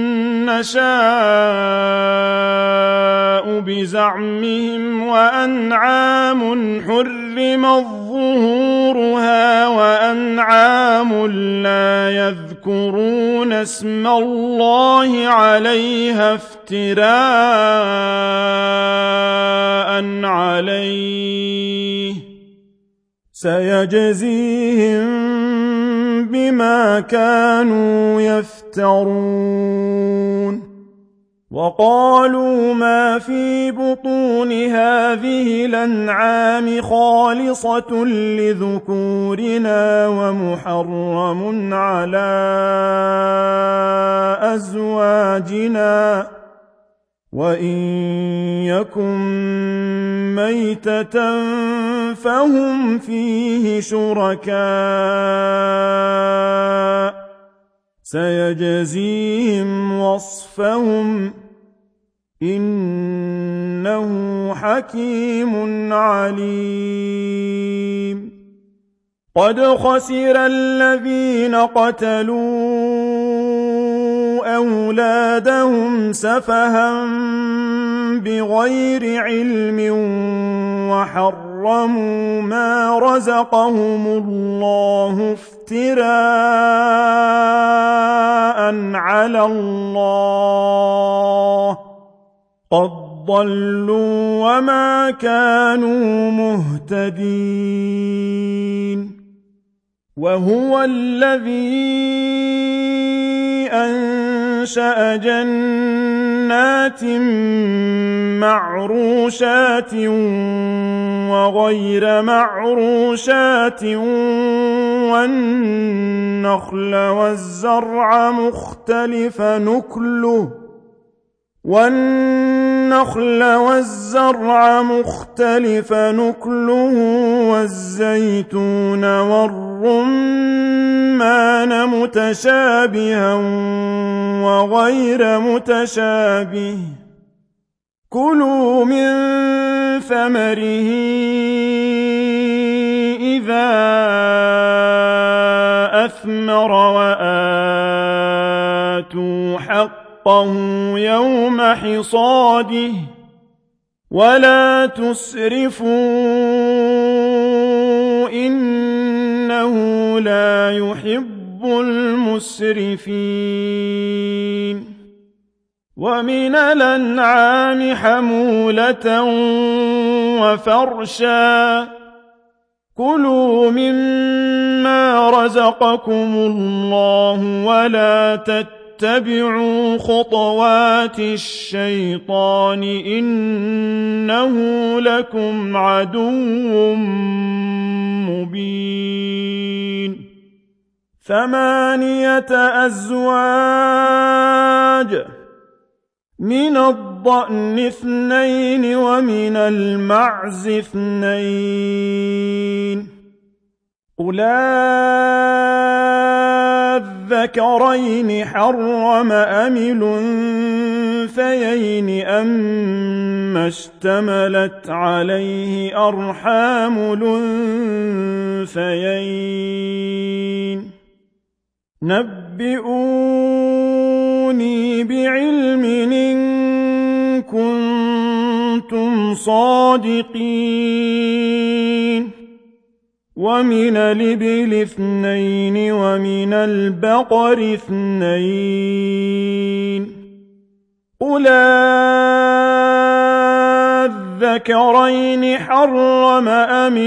نشاء بزعمهم وأنعام حرمت ظهورها وأنعام لا يذكرون اسم الله عليها افتراء عليه سيجزيهم بما كانوا يفترون وقالوا ما في بطون هذه الأنعام خالصة لذكورنا ومحرم على أزواجنا وإن يكن ميتة فهم فيه شركاء سيجزيهم وصفهم إنه حكيم عليم قد خسر الذين قتلوا أولادهم سفها بغير علم وحرموا ما رزقهم الله افتراء على الله قد ضلوا وما كانوا مهتدين وهو الذي أنشأ جنات معروشات وغير معروشات والنخل والزرع مختلف نكله والنخل والزرع مختلف نكله والزيتون والرمان متشابها وغير متشابه كلوا من ثمره إذا أثمر وآتوا حقه يوم حصاده ولا تسرفوا إنه لا يحب المسرفين ومن الأنعام حمولة وفرشا كلوا مما رزقكم الله ولا تتبعوا خطوات الشيطان إنه لكم عدو مبين ثمانية أزواج من الضأن اثنين ومن المعز اثنين قل الذكرين حرم أم الأنثيين أما اشتملت عليه أرحام الأنثيين نبئوني بعلم إن كنتم صادقين ومن الإبل اثنين ومن البقر اثنين قل الذكرين حرم أم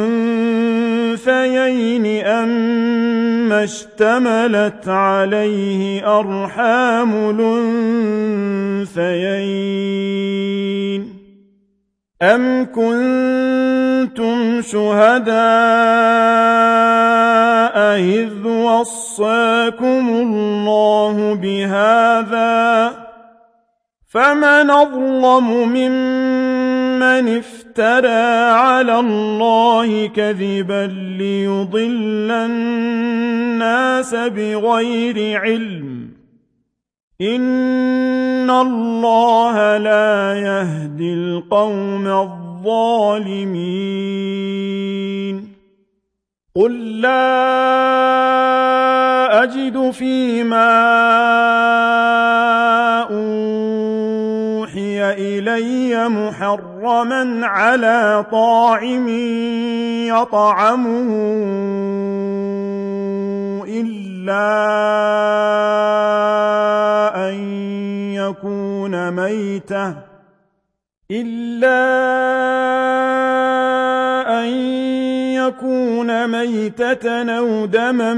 الأنثيين أما اشتملت عليه أرحام الأنثيين أم كنتم شهداء إذ وصاكم الله بهذا فمن أظلم ممن افترى على الله كذبا ليضل الناس بغير علم إن الله لا يهدي القوم الظالمين قل لا أجد فيما أوحي إلي محرما على طاعم يطعمه إلا أن يكون ميتة إلا أن يكون ميتة أو دما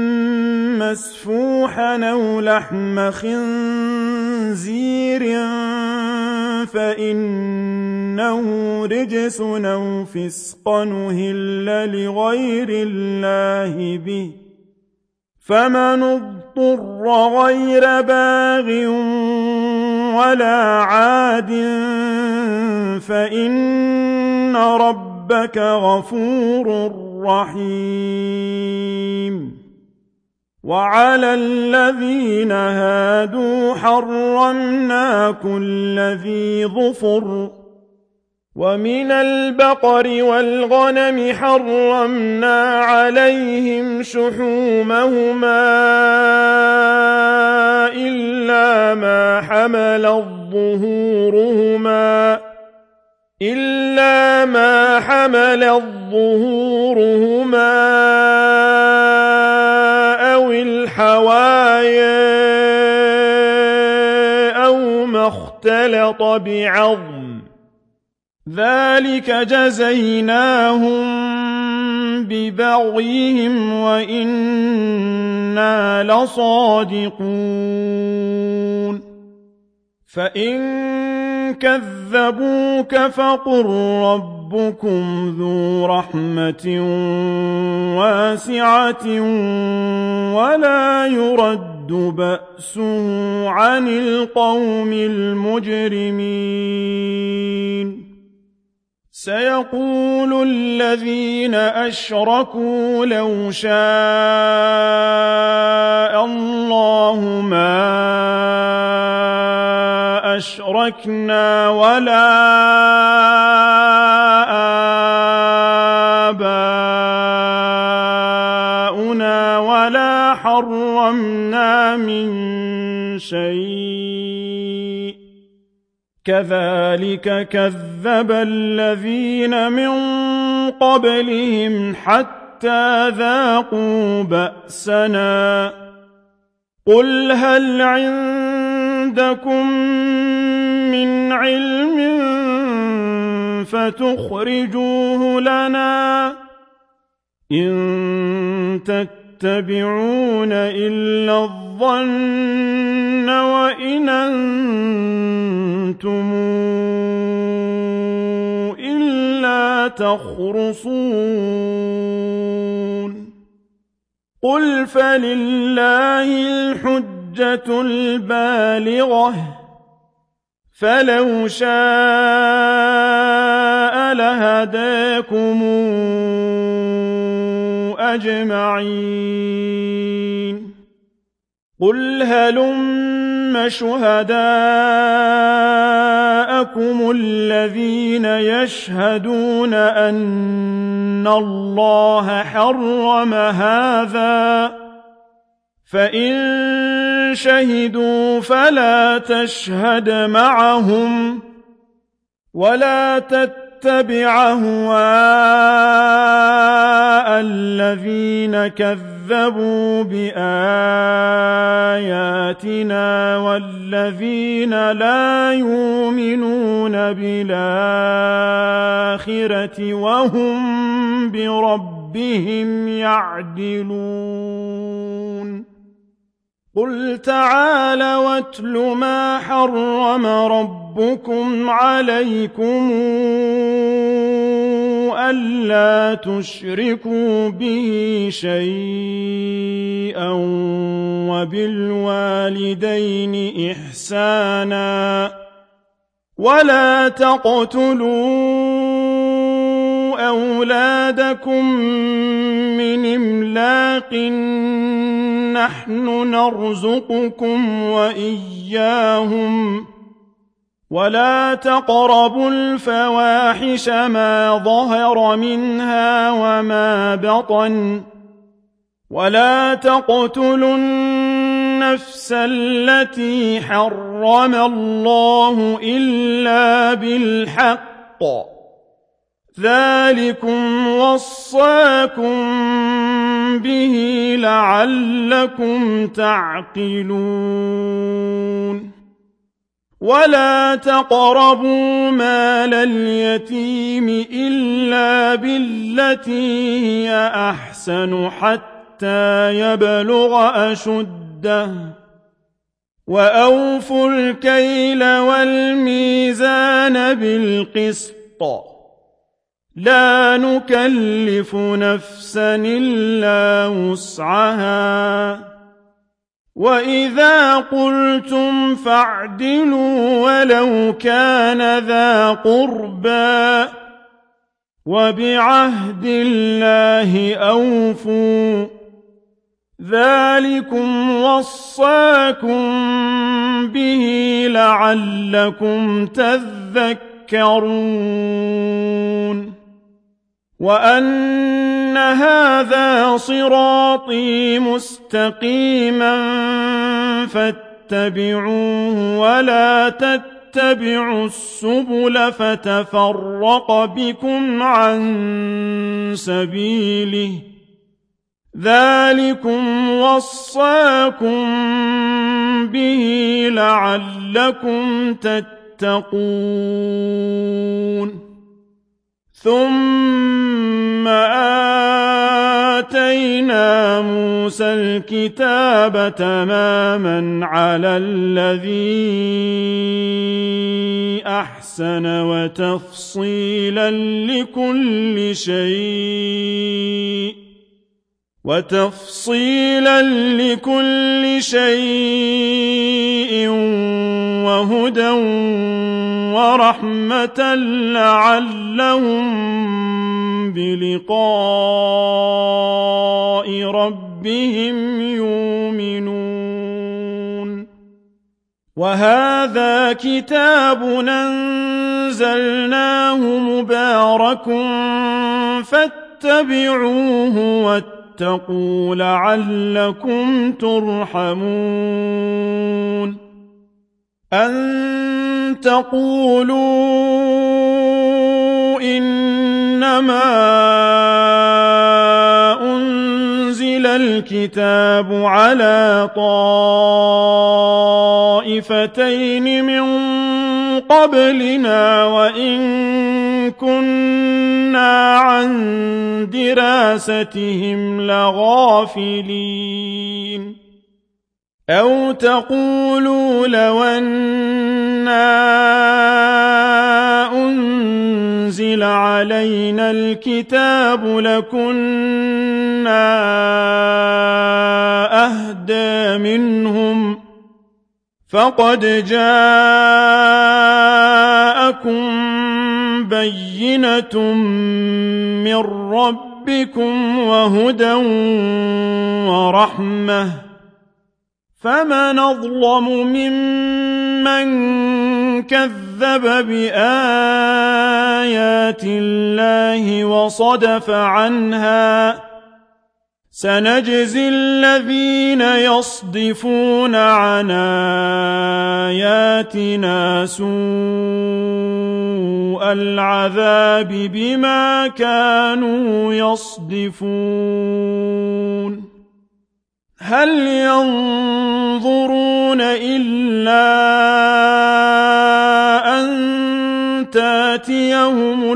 مسفوحا أو لحم خنزير فإنه رجس أو فسقا أهل لغير الله به فمن اضطر غير باغ ولا عاد فإن ربك غفور رحيم وعلى الذين هادوا حرمنا كل ذي ظفر ومن البقر والغنم حرمنا عليهم شحومهما إلا ما حملت ظهورهما إلا ما حملت ظهورهما أو الحوايا أو ما اختلط بعظم ذلك جزيناهم ببغيهم وإنا لصادقون فإن كذبوك فقل ربكم ذو رحمة واسعة ولا يرد بأسه عن القوم المجرمين سيقول الذين أشركوا لو شاء الله ما أشركنا ولا آباؤنا ولا حرمنا من شيء كذلك كذب الذين من قبلهم حتى ذاقوا بأسنا قل هل عندكم من علم فتخرجوه لنا إن تتبعون إلا الظن وإن أنتم إلا تخرصون قل فلله الحجة البالغة فلو شاء لهداكم أجمعين قل هلم شهداءكم الذين يشهدون أن الله حرم هذا فإن شهدوا فلا تشهد معهم ولا تتبع أهواء الذين كذبوا بآياتنا والذين لا يؤمنون بالآخرة وهم بربهم يعدلون قل تعالى واتل ما حرم ربكم عليكم ألا تشركوا به شيئا وبالوالدين إحسانا ولا تقتلوا أولادكم من إملاق نحن نرزقكم وإياهم ولا تقربوا الفواحش ما ظهر منها وما بطن ولا تقتلوا النفس التي حرم الله إلا بالحق ذلكم وصاكم به لعلكم تعقلون ولا تقربوا مال اليتيم إلا بالتي هي أحسن حتى يبلغ أشده وأوفوا الكيل والميزان بالقسط لا نكلف نفسا إلا وسعها وإذا قلتم فاعدلوا ولو كان ذا قربى وبعهد الله أوفوا ذلكم وصاكم به لعلكم تذكرون وأن هذا صراطي مستقيما فاتبعوه ولا تتبعوا السبل فتفرق بكم عن سبيله ذلكم وصاكم به لعلكم تتقون ثم آتينا موسى الكتاب تماما على الذي أحسن وتفصيلا لكل شيء وتفصيلا لكل شيء وهدى ورحمة لعلهم بلقاء ربهم يؤمنون وهذا كتاب أنزلناه مبارك فاتبعوه واتقوا لعلكم ترحمون أن تقولوا إنما أنزل الكتاب على طائفتين من قبلنا وإن كنا عن دراستهم لغافلين أو تقولوا لو أنا أنزل علينا الكتاب لكنا أهدى منهم فقد جاء بَيِّنَةٌ مِّن رَّبِّكُمْ وَهُدًى وَرَحْمَةٌ فَمَنْ أَظْلَمُ مِمَّنْ كَذَّبَ بِآيَاتِ اللَّهِ وَصَدَفَ عَنْهَا سَنَجْزِي الَّذِينَ يَصْدِفُونَ عَنْ آيَاتِنَا سُوءَ الْعَذَابِ بِمَا كَانُوا يَصْدِفُونَ هَلْ يَنظُرُونَ إِلَّا أَن تَأْتِيَهُمُ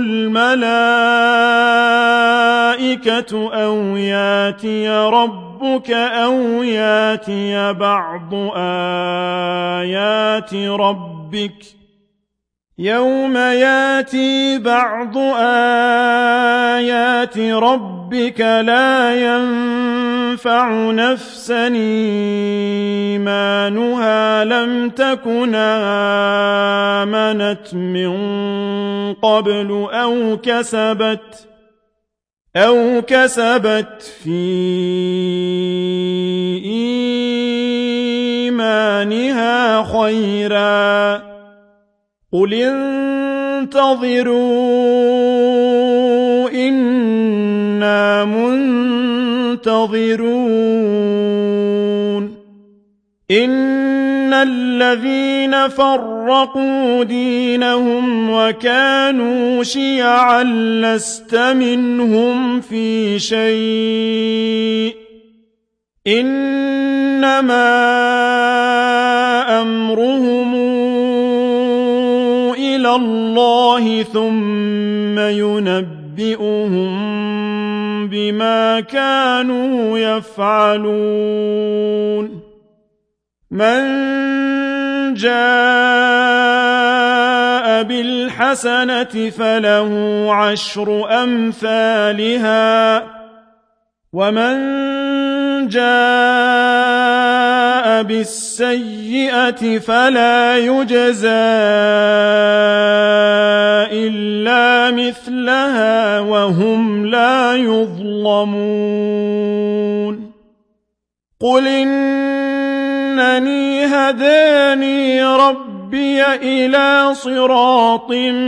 الْمَلَائِكَةُ أَوْ يَأْتِيَ رَبُّكَ أَوْ يَأْتِيَ بَعْضُ آيَاتِ رَبِّكَ يَوْمَ يَأْتِي بَعْضُ آيَاتِ رَبِّكَ لَا يَنفَعُ نَفْسًا إِيمَانُهَا لَمْ تَكُنْ آمَنَتْ مِنْ قَبْلُ أَوْ كَسَبَتْ أَوْ كَسَبَتْ فِي إِيمَانِهَا خَيْرًا قُلِ انتَظِرُوا إِنَّا مُنتَظِرُونَ إِنَّ الَّذِينَ فَرَّقُوا دِينَهُمْ وَكَانُوا شِيَعًا لَّسْتَ مِنْهُمْ فِي شَيْءٍ إِنَّمَا أَمْرُهُمْ إِلَى اللَّهِ ثُمَّ يُنَبِّئُهُم بِمَا كَانُوا يَفْعَلُونَ مَن جَاءَ بِالْحَسَنَةِ فَلَهُ عَشْرُ أَمْثَالِهَا وَمَن جَاءَ بِالسَّيِّئَةِ فَلَا يُجْزَىٰ إِلَّا مِثْلَهَا وَهُمْ لَا يُظْلَمُونَ قُلْ إِنَّنِي هَدَانِي رَبِّي إِلَىٰ صِرَاطٍ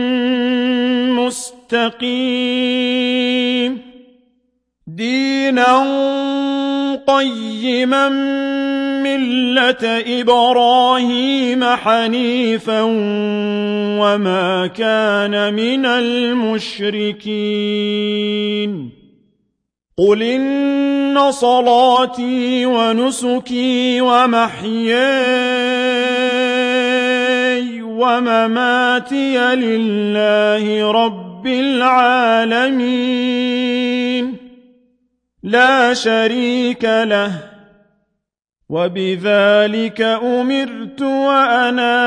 مُّسْتَقِيمٍ دِينًا قَيِّمًا مِّلَّةَ إِبْرَاهِيمَ حَنِيفًا وَمَا كَانَ مِنَ الْمُشْرِكِينَ قُلْ إِنَّ صَلَاتِي وَنُسُكِي وَمَحْيَايَ وَمَمَاتِي لِلَّهِ رَبِّ الْعَالَمِينَ لَا شَرِيكَ لَهُ وَبِذَلِكَ أُمِرْتُ وَأَنَا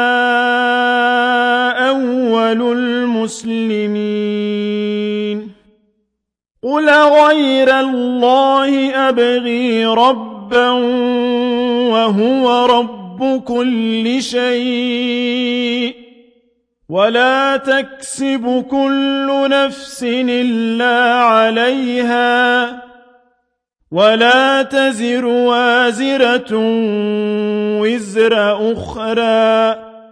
أَوَّلُ الْمُسْلِمِينَ قُلْ غَيْرَ اللَّهِ أَبْغِي رَبًّا وَهُوَ رَبُّ كُلِّ شَيْءٍ وَلَا تَكْسِبُ كُلُّ نَفْسٍ إِلَّا عَلَيْهَا وَلَا تَزِرُ وَازِرَةٌ وِزْرَ أُخْرَىٰ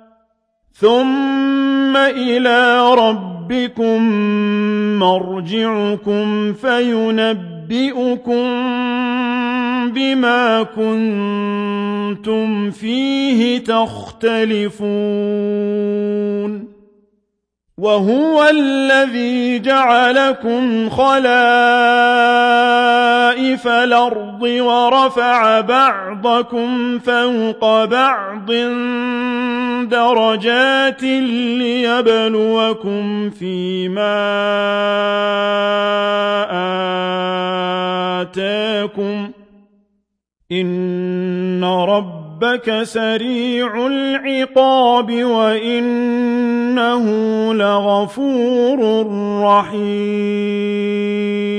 ثُمَّ إِلَىٰ رَبِّكُم مَّرْجِعُكُمْ فَيُنَبِّئُكُم بِمَا كُنتُمْ فِيهِ تَخْتَلِفُونَ وَهُوَ الَّذِي جَعَلَكُمْ خَلَائِفَ الْأَرْضِ وَرَفَعَ بَعْضَكُمْ فَوْقَ بَعْضٍ دَرَجَاتٍ لِّيَبْلُوَكُمْ فِيمَا آتَاكُمْ ۗ إِنَّ رَبَّكَ سَرِيعُ الْعِقَابِ وَإِنَّهُ لَغَفُورٌ رَّحِيمٌ